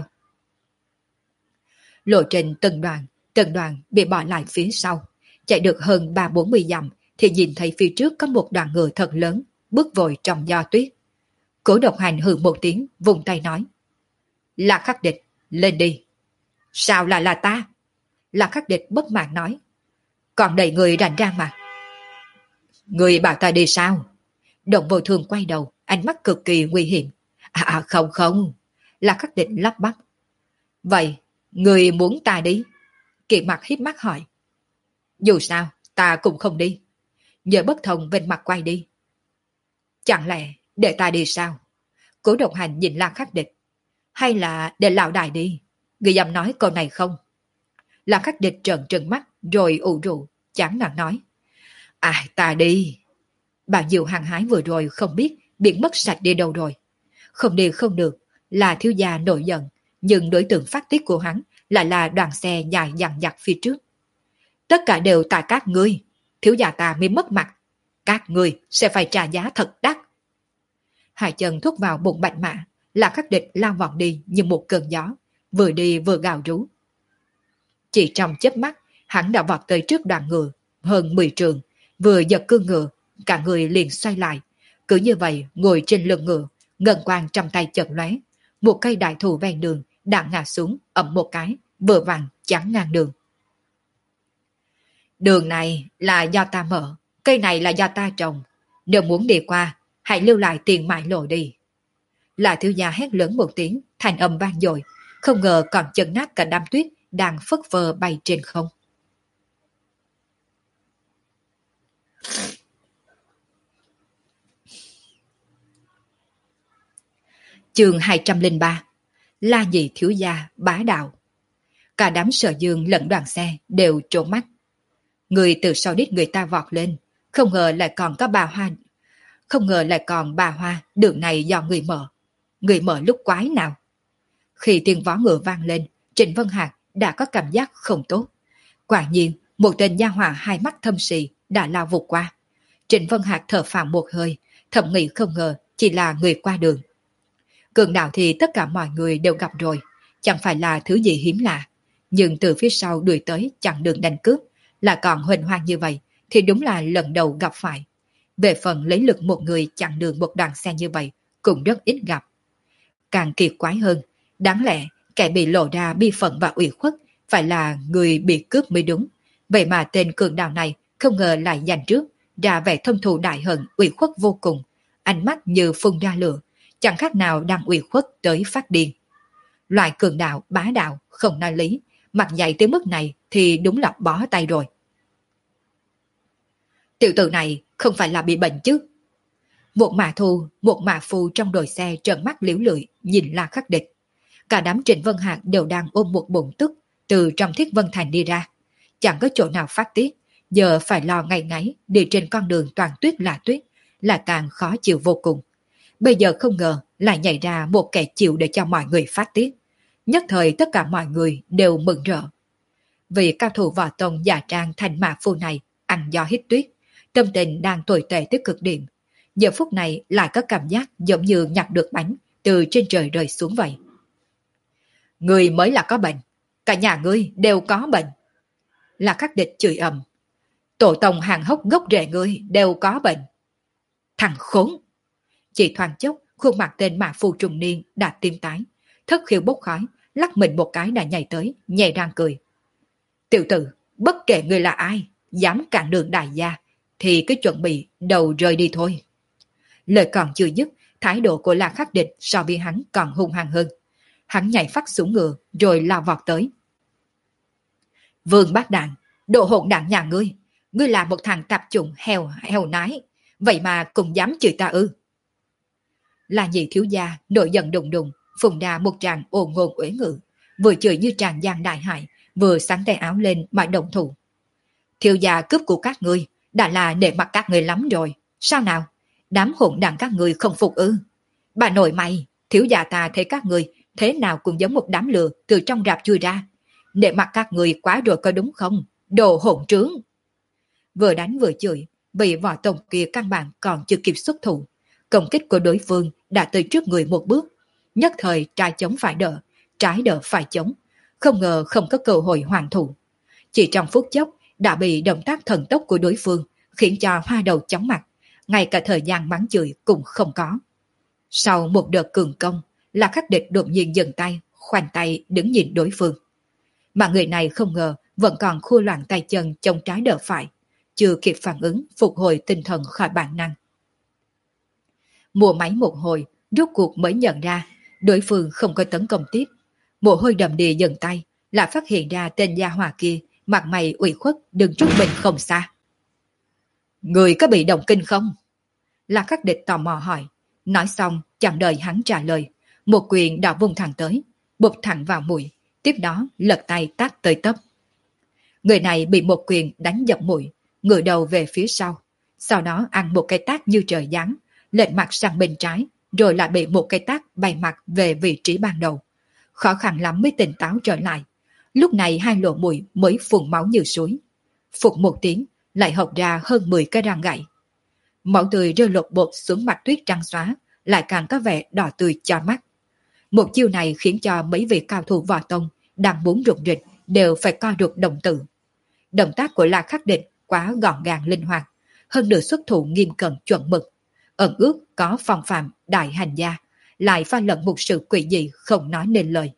Lộ trình từng đoàn, từng đoàn bị bỏ lại phía sau, chạy được hơn ba bốn mươi dặm thì nhìn thấy phía trước có một đoàn người thật lớn, bước vội trong gió tuyết. Cố Độc Hành hừ một tiếng, vùng tay nói: Là Khắc Địch, lên đi. Sao lại là ta? Là Khắc Địch bất mãn nói: Còn đầy người rảnh rang mà. Người bảo ta đi sao? Đồng Vô Thương quay đầu, ánh mắt cực kỳ nguy hiểm. À, à không không. Là Khắc Địch lắp bắp: Vậy, người muốn ta đi? Kiệt Mặc híp mắt hỏi. Dù sao, ta cũng không đi. Nhớ Bất Thông bên mặt quay đi. Chẳng lẽ để ta đi sao? Cố Độc Hành nhìn La Khắc Địch. Hay là để lão đại đi? Người dám nói câu này không? La Khắc Địch trợn trừng mắt rồi ủ rũ, chán nản nói: À ta đi. Bao nhiêu hăng hái vừa rồi không biết biến mất sạch đi đâu rồi. Không đi không được, là thiếu gia nổi giận, nhưng đối tượng phát tiết của hắn lại là đoàn xe dài dằng dặc phía trước. Tất cả đều tại các ngươi, thiếu gia ta mới mất mặt. Các ngươi sẽ phải trả giá thật đắt. Hai chân thúc vào bụng bạch mã, là Khắc Địch lao vọt đi như một cơn gió, vừa đi vừa gào rú. Chỉ trong chớp mắt, hắn đã vọt tới trước đoàn ngựa, hơn mười trường, vừa giật cương ngựa, cả người liền xoay lại. Cứ như vậy ngồi trên lưng ngựa, ngân quang trong tay chợt lóe, một cây đại thụ ven đường đã ngã xuống ầm một cái, vừa vặn chắn ngang đường. Đường này là do ta mở, cây này là do ta trồng. Nếu muốn đi qua, hãy lưu lại tiền mại lộ đi. Là thiếu gia hét lớn một tiếng, thành âm vang dội, không ngờ còn chấn nát cả đám tuyết đang phất phơ bay trên không. Chương hai trăm lẻ ba. La Nhị thiếu gia bá đạo. Cả đám Sở Dương lẫn đoàn xe đều trố mắt. Người từ sau đít người ta vọt lên, không ngờ lại còn có bà Hoa. Không ngờ lại còn bà Hoa, đường này do người mở. Người mở lúc quái nào? Khi tiếng vó ngựa vang lên, Trịnh Vân Hạc đã có cảm giác không tốt. Quả nhiên, một tên nha hỏa hai mắt thâm sì đã lao vụt qua. Trịnh Vân Hạc thở phào một hơi, thầm nghĩ không ngờ chỉ là người qua đường. Cường đạo thì tất cả mọi người đều gặp rồi, chẳng phải là thứ gì hiếm lạ. nhưng từ phía sau đuổi tới chặn đường đánh cướp, là còn huỳnh hoang như vậy thì đúng là lần đầu gặp phải. Về phần lấy lực một người chặn đường một đoàn xe như vậy cũng rất ít gặp. Càng kỳ quái hơn, đáng lẽ kẻ bị lộ ra bi phận và ủy khuất phải là người bị cướp mới đúng. Vậy mà tên cường đạo này không ngờ lại giành trước, ra vẻ thâm thù đại hận ủy khuất vô cùng, ánh mắt như phun ra lửa, chẳng khác nào đang ủy khuất tới phát điên. Loại cường đạo bá đạo không nói lý, mặt dày tới mức này thì đúng là bó tay rồi. Tiểu tử này không phải là bị bệnh chứ? Một mã thu, một mã phu trong đội xe trợn mắt liễu lưỡi nhìn La Khắc Địch. Cả đám Trịnh Vân Hạc đều đang ôm một bụng tức từ trong Thiết Vân Thành đi ra. Chẳng có chỗ nào phát tiết, giờ phải lo ngày ngáy đi trên con đường toàn tuyết là tuyết, là càng khó chịu vô cùng. Bây giờ không ngờ lại nhảy ra một kẻ chịu để cho mọi người phát tiết. Nhất thời tất cả mọi người đều mừng rỡ. Vì cao thủ võ tông giả trang thành mã phu này ăn gió hít tuyết, tâm tình đang tồi tệ tới cực điểm. Giờ phút này lại có cảm giác giống như nhặt được bánh từ trên trời rơi xuống vậy. Người mới là có bệnh, cả nhà ngươi đều có bệnh. La Khắc Địch chửi ầm. Tổ tông hàng hốc gốc rễ ngươi đều có bệnh. Thằng khốn! Chỉ thoáng chốc, khuôn mặt tên mã phu trung niên đã tím tái, thất khiếu bốc khói, lắc mình một cái đã nhảy tới, nhẹ răng cười. Tiểu tử, bất kể ngươi là ai, dám cản đường đại gia, thì cứ chuẩn bị đầu rơi đi thôi. Lời còn chưa dứt, thái độ của La Khắc Địch so với hắn còn hung hăng hơn. Hắn nhảy phát xuống ngựa rồi lao vọt tới. Vương Bát Đạn, đồ hỗn đảng nhà ngươi, ngươi là một thằng tạp chủng heo heo nái, vậy mà cũng dám chửi ta ư? La Nhị thiếu gia nổi giận đùng đùng, phùng ra một tràng ồn ngôn uế ngữ, vừa chửi như tràn giang đại hải, vừa sắn tay áo lên mà động thủ. Thiếu gia cướp của các ngươi đã là nể mặt các ngươi lắm rồi, sao nào? Đám hỗn đảng các ngươi không phục ư? Bà nội mày, thiếu gia ta thấy các ngươi thế nào cũng giống một đám lừa từ trong rạp chui ra. Nể mặt các ngươi quá rồi có đúng không? Đồ hỗn trướng! Vừa đánh vừa chửi, bị võ tổng kia căn bản còn chưa kịp xuất thủ. Công kích của đối phương đã tới trước người một bước. Nhất thời trái chống phải đỡ, trái đỡ phải chống. Không ngờ không có cơ hội hoàn thủ. Chỉ trong phút chốc đã bị động tác thần tốc của đối phương khiến cho hoa đầu chóng mặt. Ngay cả thời gian mắng chửi cũng không có. Sau một đợt cường công, La Khắc Địch đột nhiên dừng tay, khoanh tay đứng nhìn đối phương. Mà người này không ngờ vẫn còn khua loạn tay chân chống trái đỡ phải, chưa kịp phản ứng phục hồi tinh thần khỏi bản năng. Mua máy một hồi, rốt cuộc mới nhận ra đối phương không có tấn công tiếp. Mồ hôi đầm đìa dần tay, lại phát hiện ra tên gia hỏa kia mặt mày ủy khuất đứng trước mình không xa. Người có bị động kinh không? La Khắc Địch tò mò hỏi. Nói xong chẳng đợi hắn trả lời, một quyền đã vung thẳng tới, bụp thẳng vào mũi, tiếp đó lật tay tát tới tấp. Người này bị một quyền đánh dập mũi, ngửa đầu về phía sau, sau đó ăn một cái tát như trời giáng, lệch mặt sang bên trái, rồi lại bị một cái tát bay mặt về vị trí ban đầu. Khó khăn lắm mới tỉnh táo trở lại. Lúc này hai lỗ mũi mới phun máu như suối. Phục một tiếng, lại hộc ra hơn mười cái răng gãy. Máu tươi rơi lột bột xuống mặt tuyết trắng xóa, lại càng có vẻ đỏ tươi cho mắt. Một chiêu này khiến cho mấy vị cao thủ võ tông đang muốn rụng rịch đều phải co rụt đồng tử. Động tác của La Khắc Địch quá gọn gàng linh hoạt, hơn nữa xuất thủ nghiêm cẩn chuẩn mực, ẩn ước có phong phạm đại hành gia, lại pha lẫn một sự quỷ dị không nói nên lời.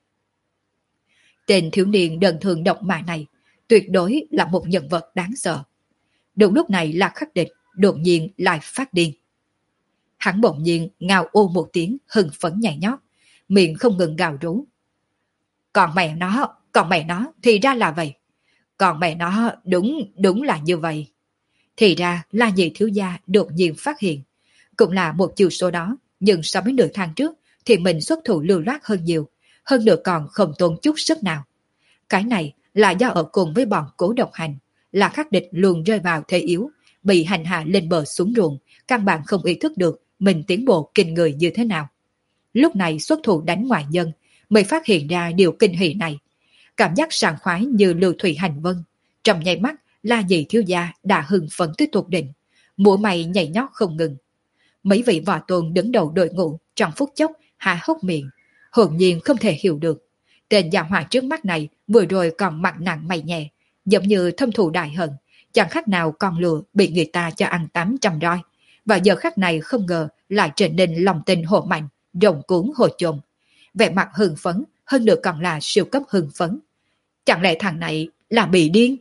Tên thiếu niên đơn thường độc mã này tuyệt đối là một nhân vật đáng sợ. Đúng lúc này La Khắc Địch đột nhiên lại phát điên. Hắn bỗng nhiên ngao ô một tiếng hưng phấn nhảy nhót, miệng không ngừng gào rú. Còn mẹ nó, còn mẹ nó, thì ra là vậy. Còn mẹ nó, đúng, đúng là như vậy. Thì ra La Nhị thiếu gia đột nhiên phát hiện. Cũng là một chiều số đó, nhưng so với nửa tháng trước thì mình xuất thủ lưu loát hơn nhiều, hơn nữa còn không tốn chút sức nào. Cái này là do ở cùng với bọn Cố Độc Hành, La Khắc Địch luôn rơi vào thế yếu, bị hành hạ lên bờ xuống ruộng, căn bản không ý thức được mình tiến bộ kinh người như thế nào. Lúc này xuất thủ đánh ngoại nhân, mới phát hiện ra điều kinh hỉ này. Cảm giác sảng khoái như lưu thủy hành vân. Trong nháy mắt, La Nhị thiếu gia đã hưng phấn tới tột đỉnh, mũi mày nhảy nhót không ngừng. Mấy vị võ tôn đứng đầu đội ngũ trong phút chốc hạ hốc miệng, hồn nhiên không thể hiểu được. Tên già hỏa trước mắt này vừa rồi còn mặt nặng mày nhẹ, giống như thâm thù đại hận, chẳng khác nào con lừa bị người ta cho ăn tám trăm roi. Và giờ khắc này không ngờ lại trở nên lòng tin hộ mạnh, rồng cuốn hồ chồn. Vẻ mặt hưng phấn, hơn nữa còn là siêu cấp hưng phấn. Chẳng lẽ thằng này là bị điên?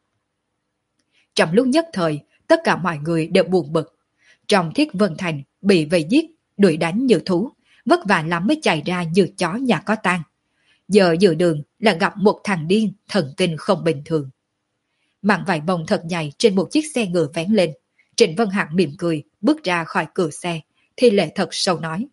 Trong lúc nhất thời, tất cả mọi người đều buồn bực. Trong Thiết Vân Thành bị vây giết, đuổi đánh như thú, vất vả lắm mới chạy ra như chó nhà có tang. Giờ giữa đường là gặp một thằng điên thần kinh không bình thường. Màn vải bông thật dày trên một chiếc xe ngựa vén lên. Trịnh Vân Hạc mỉm cười, bước ra khỏi cửa xe, thì lệ thật sâu nói.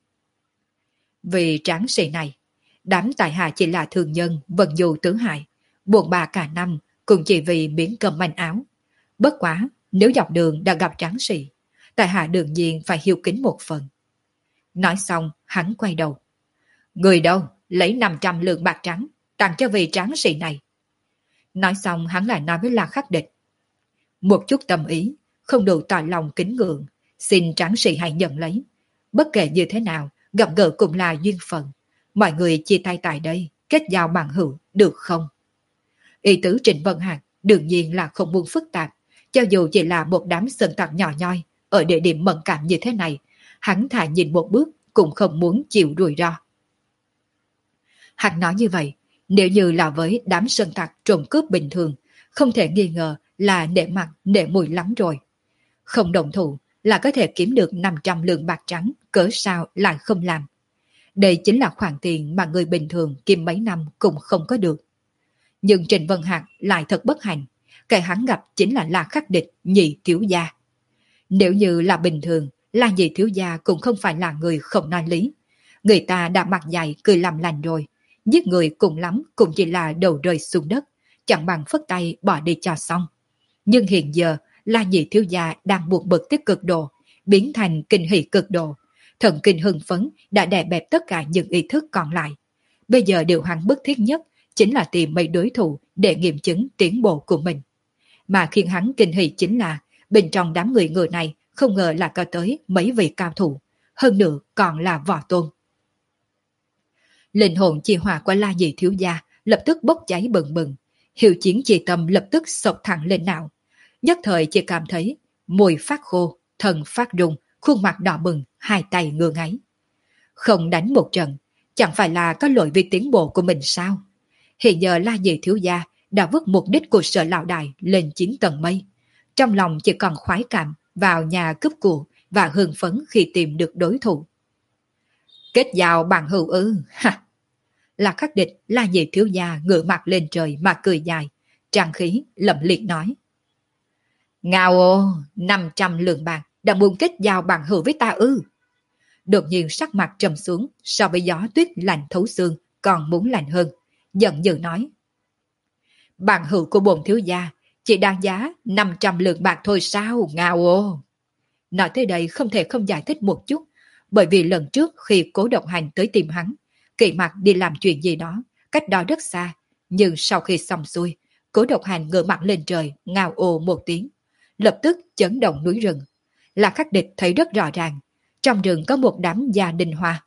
Vì tráng sĩ này, đám tài hạ chỉ là thường nhân vận dù tứ hại, buồn bà cả năm cũng chỉ vì miếng cơm manh áo. Bất quá, nếu dọc đường đã gặp tráng sĩ, tài hạ đương nhiên phải hiếu kính một phần. Nói xong, hắn quay đầu. Người đâu, lấy năm trăm lượng bạc trắng, tặng cho vị tráng sĩ này. Nói xong hắn lại nói với La Khắc Địch. Một chút tâm ý, không đủ tỏ lòng kính ngưỡng, xin tráng sĩ hãy nhận lấy. Bất kể như thế nào, gặp gỡ cũng là duyên phận. Mọi người chia tay tại đây, kết giao bằng hữu, được không? Ý tứ Trịnh Vân Hạc đương nhiên là không muốn phức tạp. Cho dù chỉ là một đám sơn tặc nhỏ nhoi, ở địa điểm mẫn cảm như thế này, hắn thà nhìn một bước cũng không muốn chịu rủi ro. Hắn nói như vậy, nếu như là với đám sơn tặc trộm cướp bình thường, không thể nghi ngờ là nể mặt nể mùi lắm rồi. Không đồng thủ là có thể kiếm được năm trăm lượng bạc trắng, cớ sao lại không làm. Đây chính là khoản tiền mà người bình thường kiếm mấy năm cũng không có được. Nhưng Trịnh Vân Hạc lại thật bất hạnh, cái hắn gặp chính là La Khắc Địch nhị thiếu gia. Nếu như là bình thường, La nhị thiếu gia cũng không phải là người không nói lý. Người ta đã mặt dày cười làm lành rồi, giết người cùng lắm cũng chỉ là đầu rơi xuống đất, chẳng bằng phất tay bỏ đi cho xong. Nhưng hiện giờ, La nhị thiếu gia đang buộc bực tích cực độ, biến thành kinh hỉ cực độ. Thần kinh hưng phấn đã đè bẹp tất cả những ý thức còn lại. Bây giờ điều hắn bức thiết nhất chính là tìm mấy đối thủ để nghiệm chứng tiến bộ của mình. Mà khiến hắn kinh hỉ chính là bên trong đám người người này không ngờ là có tới mấy vị cao thủ, hơn nữa còn là võ tôn. Linh hồn chi hỏa của La nhị thiếu gia lập tức bốc cháy bừng bừng, hiệu chiến chi tâm lập tức sộc thẳng lên não. Nhất thời chỉ cảm thấy môi phát khô, thân phát rung, khuôn mặt đỏ bừng, hai tay ngơ ngáy. Không đánh một trận, chẳng phải là có lỗi vì tiến bộ của mình sao? Hiện giờ La nhị thiếu gia đã vứt mục đích của Sở lão đại lên chín tầng mây. Trong lòng chỉ còn khoái cảm vào nhà cướp của và hưng phấn khi tìm được đối thủ. Kết giao bằng hữu ư, ha! La Khắc Địch, La nhị thiếu gia ngửa mặt lên trời mà cười dài, trang khí lẩm liệt nói. Ngao ô, năm trăm lượng bạc đã muốn kết giao bằng hữu với ta ư? Đột nhiên sắc mặt trầm xuống, so với gió tuyết lạnh thấu xương còn muốn lạnh hơn, giận dữ nói. Bằng hữu của bổn thiếu gia chỉ đáng giá năm trăm lượng bạc thôi sao, Ngao ô? Nói tới đây không thể không giải thích một chút, bởi vì lần trước khi Cố Độc Hành tới tìm hắn, Kỵ Mặc đi làm chuyện gì đó, cách đó rất xa, nhưng sau khi xong xuôi, Cố Độc Hành ngửa mặt lên trời, ngao ồ một tiếng, lập tức chấn động núi rừng. La Khắc Địch thấy rất rõ ràng, trong rừng có một đám gia đình hòa.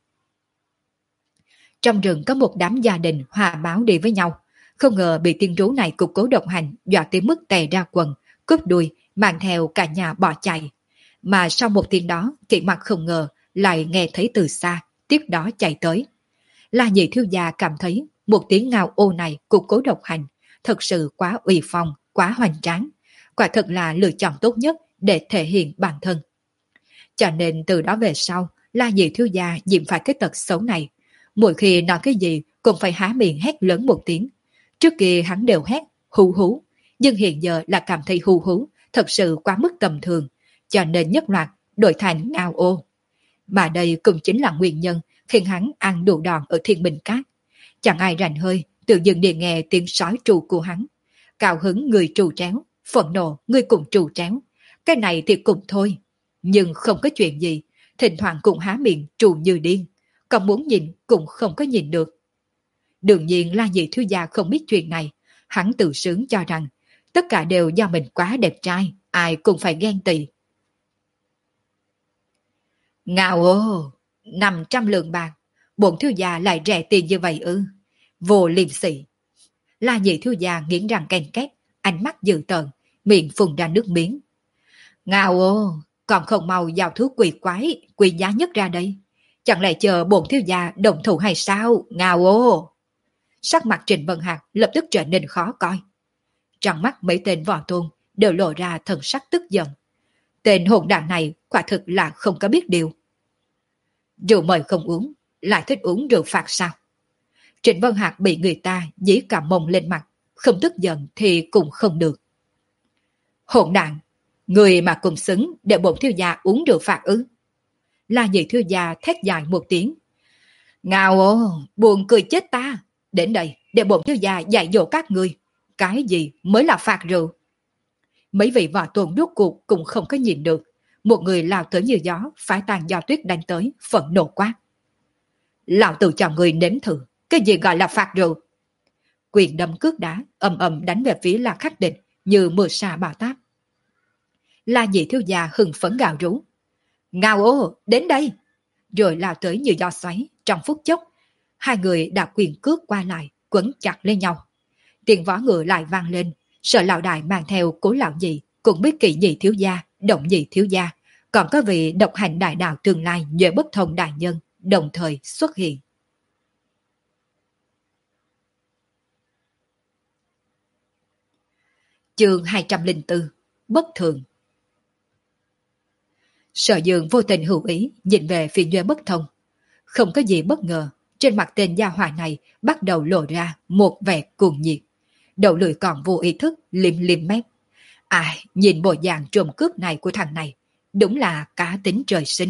Trong rừng có một đám gia đình hòa báo đi với nhau, không ngờ bị tiên rú này của Cố Độc Hành dọa tới mức tè ra quần, cướp đuôi, mang theo cả nhà bỏ chạy. Mà sau một tiếng đó, Kỵ Mặc không ngờ lại nghe thấy từ xa, tiếp đó chạy tới. La nhị thiếu gia cảm thấy một tiếng ngao ô này của Cố Độc Hành thật sự quá uy phong, quá hoành tráng, quả thật là lựa chọn tốt nhất để thể hiện bản thân. Cho nên từ đó về sau, La nhị thiếu gia nhiễm phải cái tật xấu này. Mỗi khi nói cái gì cũng phải há miệng hét lớn một tiếng. Trước kia hắn đều hét hú hú, nhưng hiện giờ là cảm thấy hú hú thật sự quá mức tầm thường, cho nên nhất loạt đổi thành ngao ô. Mà đây cũng chính là nguyên nhân khiến hắn ăn đủ đòn ở Thiên Bình Cát. Chẳng ai rảnh hơi, tự dưng để nghe tiếng sói trù của hắn. Cao hứng người trù tréo, phẫn nộ người cũng trù tréo. Cái này thì cũng thôi, nhưng không có chuyện gì, thỉnh thoảng cũng há miệng trù như điên, còn muốn nhìn cũng không có nhìn được. Đương nhiên La nhị thiếu gia không biết chuyện này, hắn tự sướng cho rằng tất cả đều do mình quá đẹp trai, ai cũng phải ghen tị. Ngao ô, năm trăm lượng bạc, bổn thiếu gia lại rẻ tiền như vậy ư? Vô liêm sỉ. La nhị thiếu gia nghiến răng ken két, ánh mắt dữ tợn, miệng phun ra nước miếng. Ngao ô, còn không mau giao thứ quỷ quái, quỷ giá nhất ra đây. Chẳng lẽ chờ bổn thiếu gia đồng thủ hay sao? Ngao ô. Sắc mặt Trịnh Vân Hạc lập tức trở nên khó coi. Trong mắt mấy tên võ tôn đều lộ ra thần sắc tức giận. Tên hỗn đản này quả thực là không có biết điều. Rượu mời không uống, lại thích uống rượu phạt sao? Trịnh Vân Hạc bị người ta dí cả mông lên mặt, không tức giận thì cũng không được. Hỗn đản, người mà cùng xứng để bổn thiếu gia uống rượu phạt ư? La nhị thiếu gia thét dài một tiếng. Ngao ô, buồn cười chết ta. Đến đây để bổn thiếu gia dạy dỗ các người. Cái gì mới là phạt rượu? Mấy vị võ tôn rốt cuộc cũng không có nhìn được. Một người lao tới như gió, phái tàn do tuyết đánh tới, phẫn nộ quát. Lão tử cho người nếm thử, cái gì gọi là phạt rượu? Quyền đâm cước đá, ầm ầm đánh về phía La Khắc Định như mưa sa bão táp. La nhị thiếu gia hừng phấn gào rú. Ngao ô, đến đây! Rồi lao tới như gió xoáy, trong phút chốc. Hai người đã quyền cước qua lại, quấn chặt lên nhau. Tiếng võ ngựa lại vang lên, Sở lão đại mang theo Cố lão nhị, cũng biết kỵ nhị thiếu gia, động nhị thiếu gia, còn có vị độc hành đại đạo tương lai Nhuệ Bất Thông đại nhân, đồng thời xuất hiện. Chương hai trăm lẻ bốn, Bất thường. Sở Dương vô tình hữu ý nhìn về phía Nhuệ Bất Thông. Không có gì bất ngờ, trên mặt tên gia hỏa này bắt đầu lộ ra một vẻ cuồng nhiệt. Đầu lưỡi còn vô ý thức liếm liếm mép. Ai, nhìn bộ dạng trộm cướp này của thằng này, đúng là cá tính trời sinh.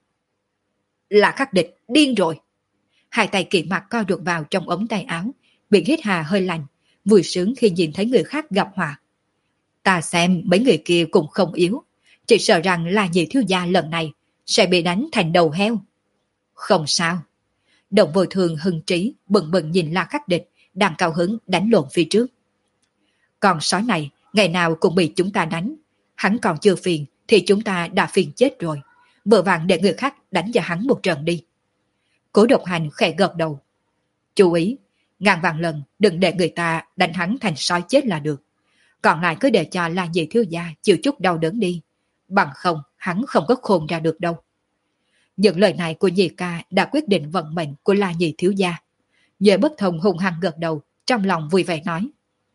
Là Khắc Địch, điên rồi. Hai tay kỵ mặt co ruột vào trong ống tay áo, bị hít hà hơi lạnh, vui sướng khi nhìn thấy người khác gặp họa. Ta xem mấy người kia cũng không yếu, chỉ sợ rằng là nhị thiếu gia lần này sẽ bị đánh thành đầu heo. Không sao. Động vô thường hưng trí bừng bừng nhìn La Khắc Địch đang cao hứng đánh lộn phía trước. Còn sói này ngày nào cũng bị chúng ta đánh, hắn còn chưa phiền thì chúng ta đã phiền chết rồi, vợ vàng để người khác đánh cho hắn một trận đi. Cố Độc Hành khẽ gật đầu. Chú ý, ngàn vạn lần đừng để người ta đánh hắn thành sói chết là được, còn lại cứ để cho La nhị thiếu gia chịu chút đau đớn đi, bằng không hắn không có khôn ra được đâu. Những lời này của nhị ca đã quyết định vận mệnh của La nhị thiếu gia. Nhuệ Bất Thông hung hăng gật đầu, trong lòng vui vẻ nói.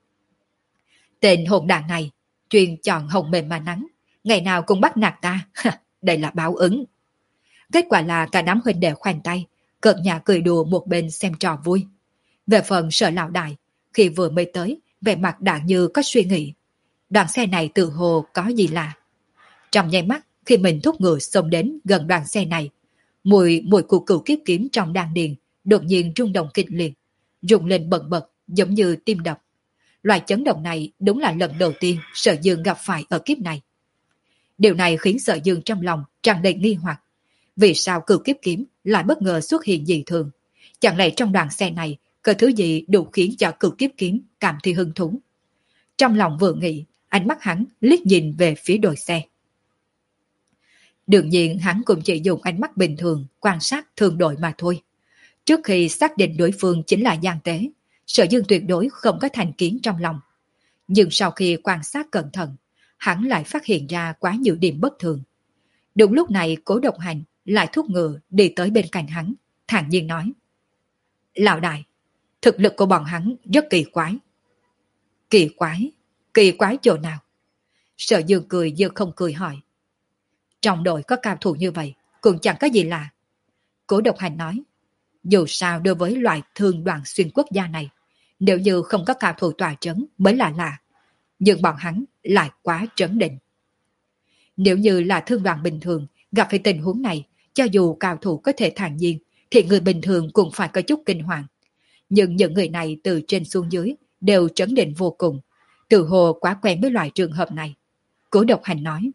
Tên hỗn đản này, chuyên chọn hồng mềm mà nắng, ngày nào cũng bắt nạt ta, đây là báo ứng. Kết quả là cả đám huynh đệ khoanh tay, cợt nhả cười đùa một bên xem trò vui. Về phần Sở lão đại, khi vừa mới tới, vẻ mặt đã như có suy nghĩ. Đoàn xe này tự hồ có gì lạ. Trong nháy mắt, khi mình thúc ngựa xông đến gần đoàn xe này, mùi mùi của cửu kiếp kiếm trong đan điền đột nhiên rung động kịch liệt, rung lên bần bật giống như tim đập. Loại chấn động này đúng là lần đầu tiên Sở Dương gặp phải ở kiếp này. Điều này khiến Sở Dương trong lòng tràn đầy nghi hoặc. Vì sao cửu kiếp kiếm lại bất ngờ xuất hiện dị thường? Chẳng lẽ trong đoàn xe này có thứ gì đủ khiến cho cửu kiếp kiếm cảm thấy hứng thú? Trong lòng vừa nghĩ, ánh mắt hắn liếc nhìn về phía đội xe. Đương nhiên hắn cũng chỉ dùng ánh mắt bình thường quan sát thường đội mà thôi. Trước khi xác định đối phương chính là gian tế, Sở Dương tuyệt đối không có thành kiến trong lòng. Nhưng sau khi quan sát cẩn thận, hắn lại phát hiện ra quá nhiều điểm bất thường. Đúng lúc này Cố Độc Hành lại thúc ngựa đi tới bên cạnh hắn, thản nhiên nói. Lão đại, thực lực của bọn hắn rất kỳ quái. Kỳ quái? Kỳ quái chỗ nào? Sở Dương cười như không cười hỏi. Trong đội có cao thủ như vậy, cũng chẳng có gì lạ. Cố Độc Hành nói. Dù sao đối với loại thương đoàn xuyên quốc gia này, nếu như không có cao thủ tòa trấn mới là lạ. Nhưng bọn hắn lại quá trấn định. Nếu như là thương đoàn bình thường gặp phải tình huống này, cho dù cao thủ có thể thản nhiên, thì người bình thường cũng phải có chút kinh hoàng. Nhưng những người này từ trên xuống dưới đều trấn định vô cùng, tự hồ quá quen với loại trường hợp này. Cố Độc Hành nói.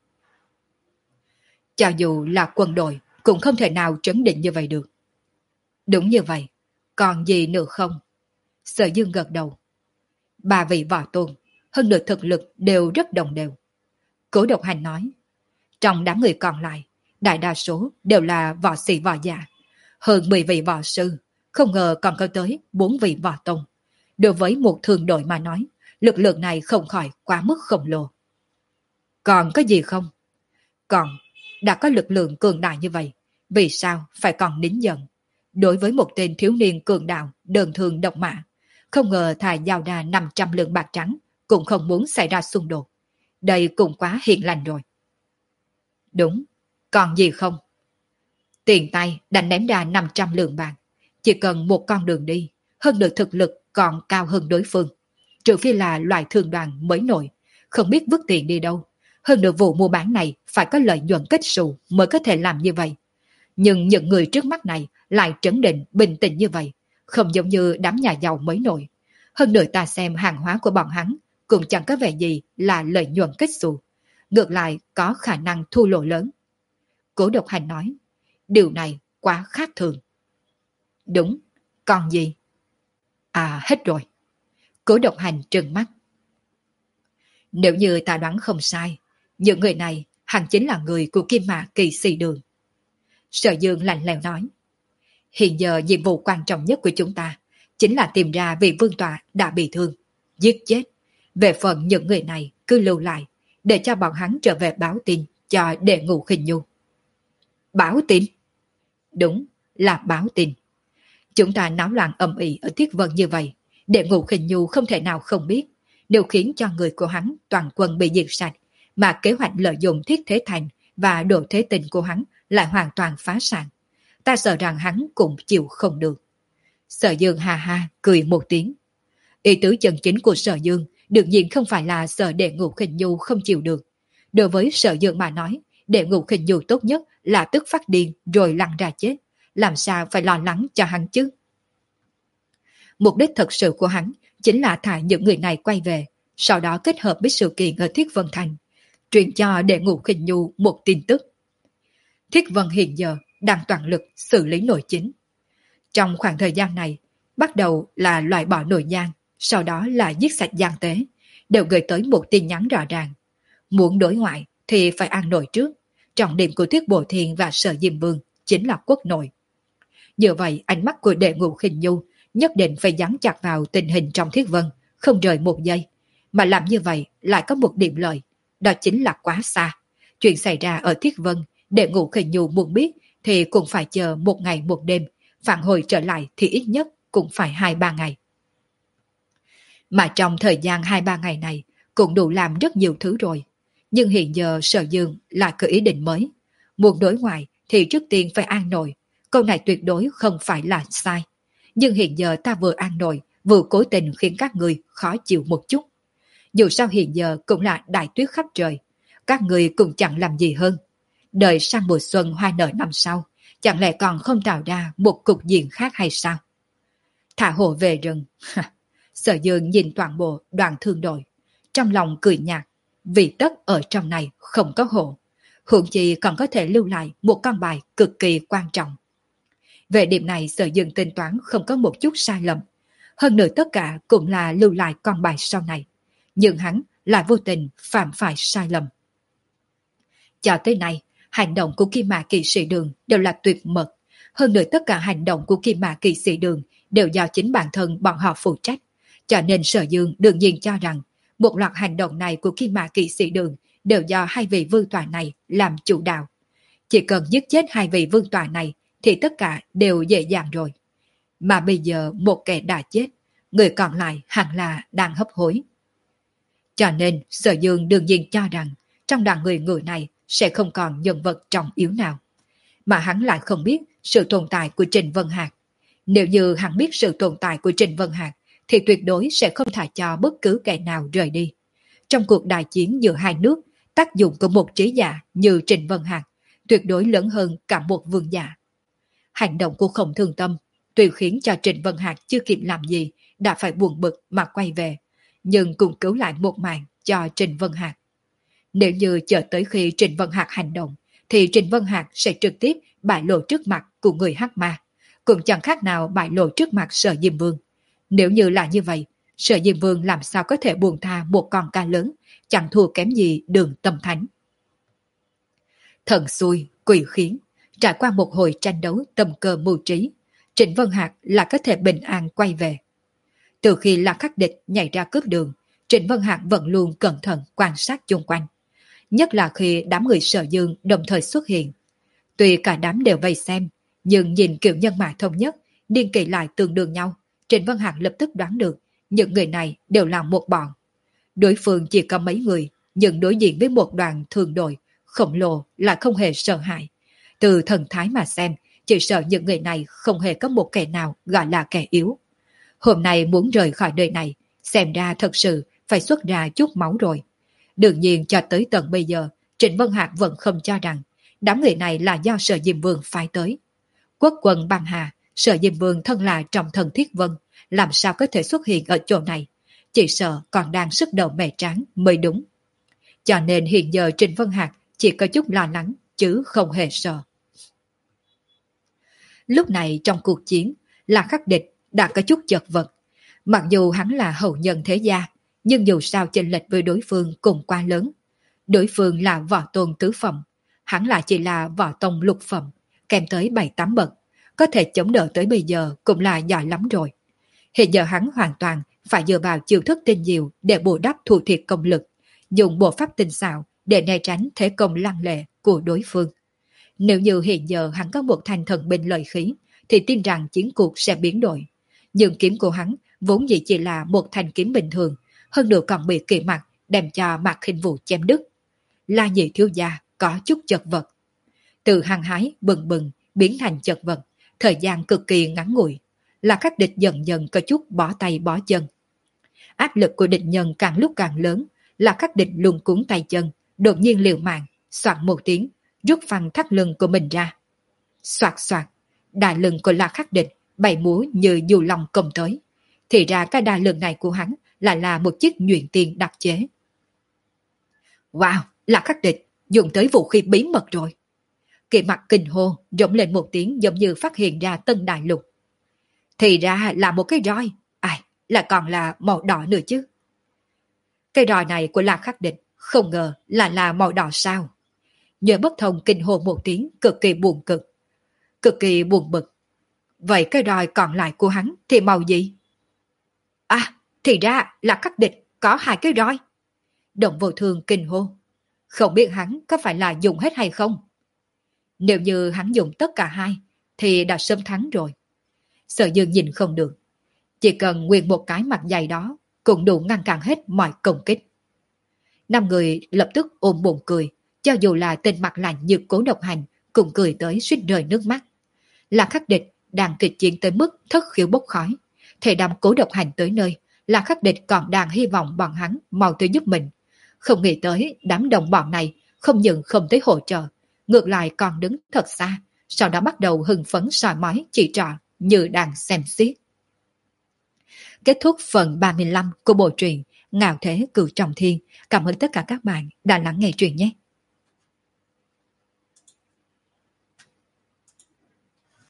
Cho dù là quân đội cũng không thể nào trấn định như vậy được. Đúng như vậy, còn gì nữa không? Sở Dương gật đầu. Ba vị võ tôn, hơn nữa thực lực đều rất đồng đều. Cố Độc Hành nói. Trong đám người còn lại, đại đa số đều là võ sĩ võ giả. Hơn mười vị võ sư, không ngờ còn có tới bốn vị võ tông. Đối với một thường đội mà nói, lực lượng này không khỏi quá mức khổng lồ. Còn có gì không? Còn, đã có lực lượng cường đại như vậy, vì sao phải còn nín giận? Đối với một tên thiếu niên cường đạo, đơn thương độc mã, không ngờ thà giao đà năm trăm lượng bạc trắng, cũng không muốn xảy ra xung đột. Đây cũng quá hiền lành rồi. Đúng, còn gì không? Tiền tay đã ném ra năm trăm lượng bạc, chỉ cần một con đường đi, hơn được thực lực còn cao hơn đối phương. Trừ phi là loại thường đoàn mới nổi, không biết vứt tiền đi đâu. Hơn được vụ mua bán này phải có lợi nhuận kết xù mới có thể làm như vậy. Nhưng những người trước mắt này lại trấn định, bình tĩnh như vậy, không giống như đám nhà giàu mới nổi. Hơn nữa ta xem hàng hóa của bọn hắn cũng chẳng có vẻ gì là lợi nhuận kết xù. Ngược lại có khả năng thu lỗ lớn. Cố Độc Hành nói, điều này quá khác thường. Đúng, còn gì? À, hết rồi. Cố Độc Hành trừng mắt. Nếu như ta đoán không sai, những người này hẳn chính là người của Kim Mã Kỳ Sĩ Đường. Sở Dương lạnh lẽo nói, hiện giờ nhiệm vụ quan trọng nhất của chúng ta chính là tìm ra vị vương tọa đã bị thương, giết chết. Về phần những người này cứ lưu lại, để cho bọn hắn trở về báo tin cho Đệ Ngũ Khinh Nhu. Báo tin? Đúng, là báo tin. Chúng ta náo loạn ầm ĩ ở Thiết Vân như vậy, Đệ Ngũ Khinh Nhu không thể nào không biết. Nếu khiến cho người của hắn toàn quân bị diệt sạch, mà kế hoạch lợi dụng Thiết Thế Thành và Độ Thế Tình của hắn lại hoàn toàn phá sản, ta sợ rằng hắn cũng chịu không được. Sở Dương ha ha cười một tiếng. Ý tứ chân chính của Sở Dương đương nhiên không phải là sợ Đệ Ngũ Khinh Nhu không chịu được. Đối với Sở Dương mà nói, Đệ Ngũ Khinh Nhu tốt nhất là tức phát điên rồi lăn ra chết. Làm sao phải lo lắng cho hắn chứ? Mục đích thật sự của hắn chính là thả những người này quay về, sau đó kết hợp với sự kiện ở Thiết Vân Thành, truyền cho Đệ Ngũ Khinh Nhu một tin tức. Thiết Vân hiện giờ đang toàn lực xử lý nội chính. Trong khoảng thời gian này, bắt đầu là loại bỏ nội gian, sau đó là giết sạch gian tế, đều gửi tới một tin nhắn rõ ràng. Muốn đối ngoại thì phải an nội trước. Trọng điểm của Thiết Bổ Thiên và Sở Diêm Vương chính là quốc nội. Như vậy, ánh mắt của Đệ Ngũ Khinh Nhu nhất định phải dán chặt vào tình hình trong Thiết Vân, không rời một giây. Mà làm như vậy lại có một điểm lợi, đó chính là quá xa. Chuyện xảy ra ở Thiết Vân, Đệ Ngũ Khinh Nhu muốn biết thì cũng phải chờ một ngày một đêm, phản hồi trở lại thì ít nhất cũng phải hai ba ngày. Mà trong thời gian hai ba ngày này cũng đủ làm rất nhiều thứ rồi. Nhưng hiện giờ Sở Dương lại có ý định mới. Muốn đối ngoại thì trước tiên phải an nội. Câu này tuyệt đối không phải là sai. Nhưng hiện giờ ta vừa an nội, vừa cố tình khiến các người khó chịu một chút. Dù sao hiện giờ cũng là đại tuyết khắp trời. Các người cũng chẳng làm gì hơn. Đợi sang mùa xuân hoa nở năm sau, chẳng lẽ còn không tạo ra một cục diện khác hay sao? Thả hồ về rừng. Sở Dương nhìn toàn bộ đoàn thương đội, trong lòng cười nhạt, vì tất ở trong này không có hồ. Huống chi còn có thể lưu lại một con bài cực kỳ quan trọng. Về điểm này Sở Dương tính toán không có một chút sai lầm. Hơn nữa tất cả cũng là lưu lại con bài sau này. Nhưng hắn lại vô tình phạm phải sai lầm. Cho tới nay, hành động của Kim Mã Kỵ Sĩ Đường đều là tuyệt mật. Hơn nữa tất cả hành động của Kim Mã Kỵ Sĩ Đường đều do chính bản thân bọn họ phụ trách. Cho nên Sở Dương đương nhiên cho rằng một loạt hành động này của Kim Mã Kỵ Sĩ Đường đều do hai vị vương tọa này làm chủ đạo. Chỉ cần giết chết hai vị vương tọa này thì tất cả đều dễ dàng rồi. Mà bây giờ một kẻ đã chết, người còn lại hẳn là đang hấp hối. Cho nên Sở Dương đương nhiên cho rằng trong đoàn người người này sẽ không còn nhân vật trọng yếu nào. Mà hắn lại không biết sự tồn tại của Trình Vân Hạc. Nếu như hắn biết sự tồn tại của Trình Vân Hạc thì tuyệt đối sẽ không thả cho bất cứ kẻ nào rời đi. Trong cuộc đại chiến giữa hai nước, tác dụng của một trí giả như Trình Vân Hạc tuyệt đối lớn hơn cả một vương giả. Hành động của Khổng Thương Tâm tuy khiến cho Trình Vân Hạc chưa kịp làm gì đã phải buồn bực mà quay về, nhưng cũng cứu lại một mạng cho Trình Vân Hạc. Nếu như chờ tới khi Trình Vân Hạc hành động thì Trình Vân Hạc sẽ trực tiếp bại lộ trước mặt của người Hắc Ma, cũng chẳng khác nào bại lộ trước mặt Sở Diêm Vương. Nếu như là như vậy, Sở Diêm Vương làm sao có thể buông tha một con cá lớn, chẳng thua kém gì Đường Tâm Thánh. Thần xui, quỷ khiến, trải qua một hồi tranh đấu tầm cơ mưu trí, Trịnh Vân Hạc là có thể bình an quay về. Từ khi La Khắc Địch nhảy ra cướp đường, Trịnh Vân Hạc vẫn luôn cẩn thận quan sát chung quanh. Nhất là khi đám người Sở Dương đồng thời xuất hiện. Tuy cả đám đều vây xem, nhưng nhìn kiểu nhân mã thống nhất, niên kỷ lại tương đương nhau, Trịnh Vân Hạc lập tức đoán được những người này đều là một bọn. Đối phương chỉ có mấy người, nhưng đối diện với một đoàn thường đội khổng lồ là không hề sợ hãi. Từ thần thái mà xem, chỉ sợ những người này không hề có một kẻ nào gọi là kẻ yếu. Hôm nay muốn rời khỏi nơi này, xem ra thật sự phải xuất ra chút máu rồi. Đương nhiên cho tới tận bây giờ, Trịnh Vân Hạc vẫn không cho rằng đám người này là do Sở Diêm Vương phái tới. Quốc quân băng hà, Sở Diêm Vương thân là trọng thần Thiết Vân, làm sao có thể xuất hiện ở chỗ này? Chỉ sợ còn đang sức đầu mẻ tráng mới đúng. Cho nên hiện giờ Trịnh Vân Hạc chỉ có chút lo lắng, chứ không hề sợ. Lúc này trong cuộc chiến, La Khắc Địch đã có chút chật vật. Mặc dù hắn là hậu nhân thế gia, nhưng dù sao chênh lệch với đối phương cũng quá lớn. Đối phương là võ tôn tứ phẩm, hắn lại chỉ là võ tông lục phẩm, kèm tới bảy tám bậc, có thể chống đỡ tới bây giờ cũng là giỏi lắm rồi. Hiện giờ hắn hoàn toàn phải dựa vào chiêu thức tinh diệu để bù đắp thua thiệt công lực, dùng bộ pháp tinh xảo để né tránh thế công lăng lệ của đối phương. Nếu như hiện giờ hắn có một thanh thần binh lợi khí, thì tin rằng chiến cuộc sẽ biến đổi. Nhưng kiếm của hắn vốn dĩ chỉ là một thanh kiếm bình thường, hơn nữa còn bị kỵ mặt đem cho Mạc Khinh Vũ chém đứt. La Nhị thiếu gia có chút chật vật. Từ hăng hái bừng bừng biến thành chật vật, thời gian cực kỳ ngắn ngủi. La Khắc Địch dần dần có chút bỏ tay bỏ chân. Áp lực của địch nhân càng lúc càng lớn, La Khắc Địch luống cuống tay chân, đột nhiên liều mạng, soạn một tiếng, rút phăng thắt lưng của mình ra. Soạt soạt, đai lưng của La Khắc Địch bảy múa như dù lòng công tới. Thì ra cái đai lưng này của hắn lại là một chiếc nhuyễn tiền đặc chế. Wow, La Khắc Địch dùng tới vũ khí bí mật rồi. Kỳ mặt kinh hô rống lên một tiếng giống như phát hiện ra tân đại lục. Thì ra là một cái roi, ai, lại còn là màu đỏ nữa chứ. Cái roi này của La Khắc Địch không ngờ là là màu đỏ sao. Nhớ bất thông kinh hô một tiếng cực kỳ buồn cực. Cực kỳ buồn bực. Vậy cái roi còn lại của hắn thì màu gì? À, thì ra là Khắc Địch có hai cái roi. Động Vô Thương kinh hô. Không biết hắn có phải là dùng hết hay không? Nếu như hắn dùng tất cả hai, thì đã sớm thắng rồi. Sở Dương nhìn không được. Chỉ cần nguyên một cái mặt dày đó, cũng đủ ngăn cản hết mọi công kích. Năm người lập tức ôm bụng cười, cho dù là tên mặt lạnh như Cố Độc Hành, cũng cười tới suýt rơi nước mắt. La Khắc Địch đang kịch chiến tới mức thất khiếu bốc khói. Thể đám Cố Độc Hành tới nơi, La Khắc Địch còn đang hy vọng bọn hắn mau tới giúp mình. Không nghĩ tới đám đồng bọn này không những không tới hỗ trợ, ngược lại còn đứng thật xa, sau đó bắt đầu hưng phấn soi mói chỉ trỏ như đang xem xiết. Kết thúc phần ba mươi lăm của bộ truyện Ngạo Thế Cửu Trọng Thiên. Cảm ơn tất cả các bạn đã lắng nghe truyện nhé.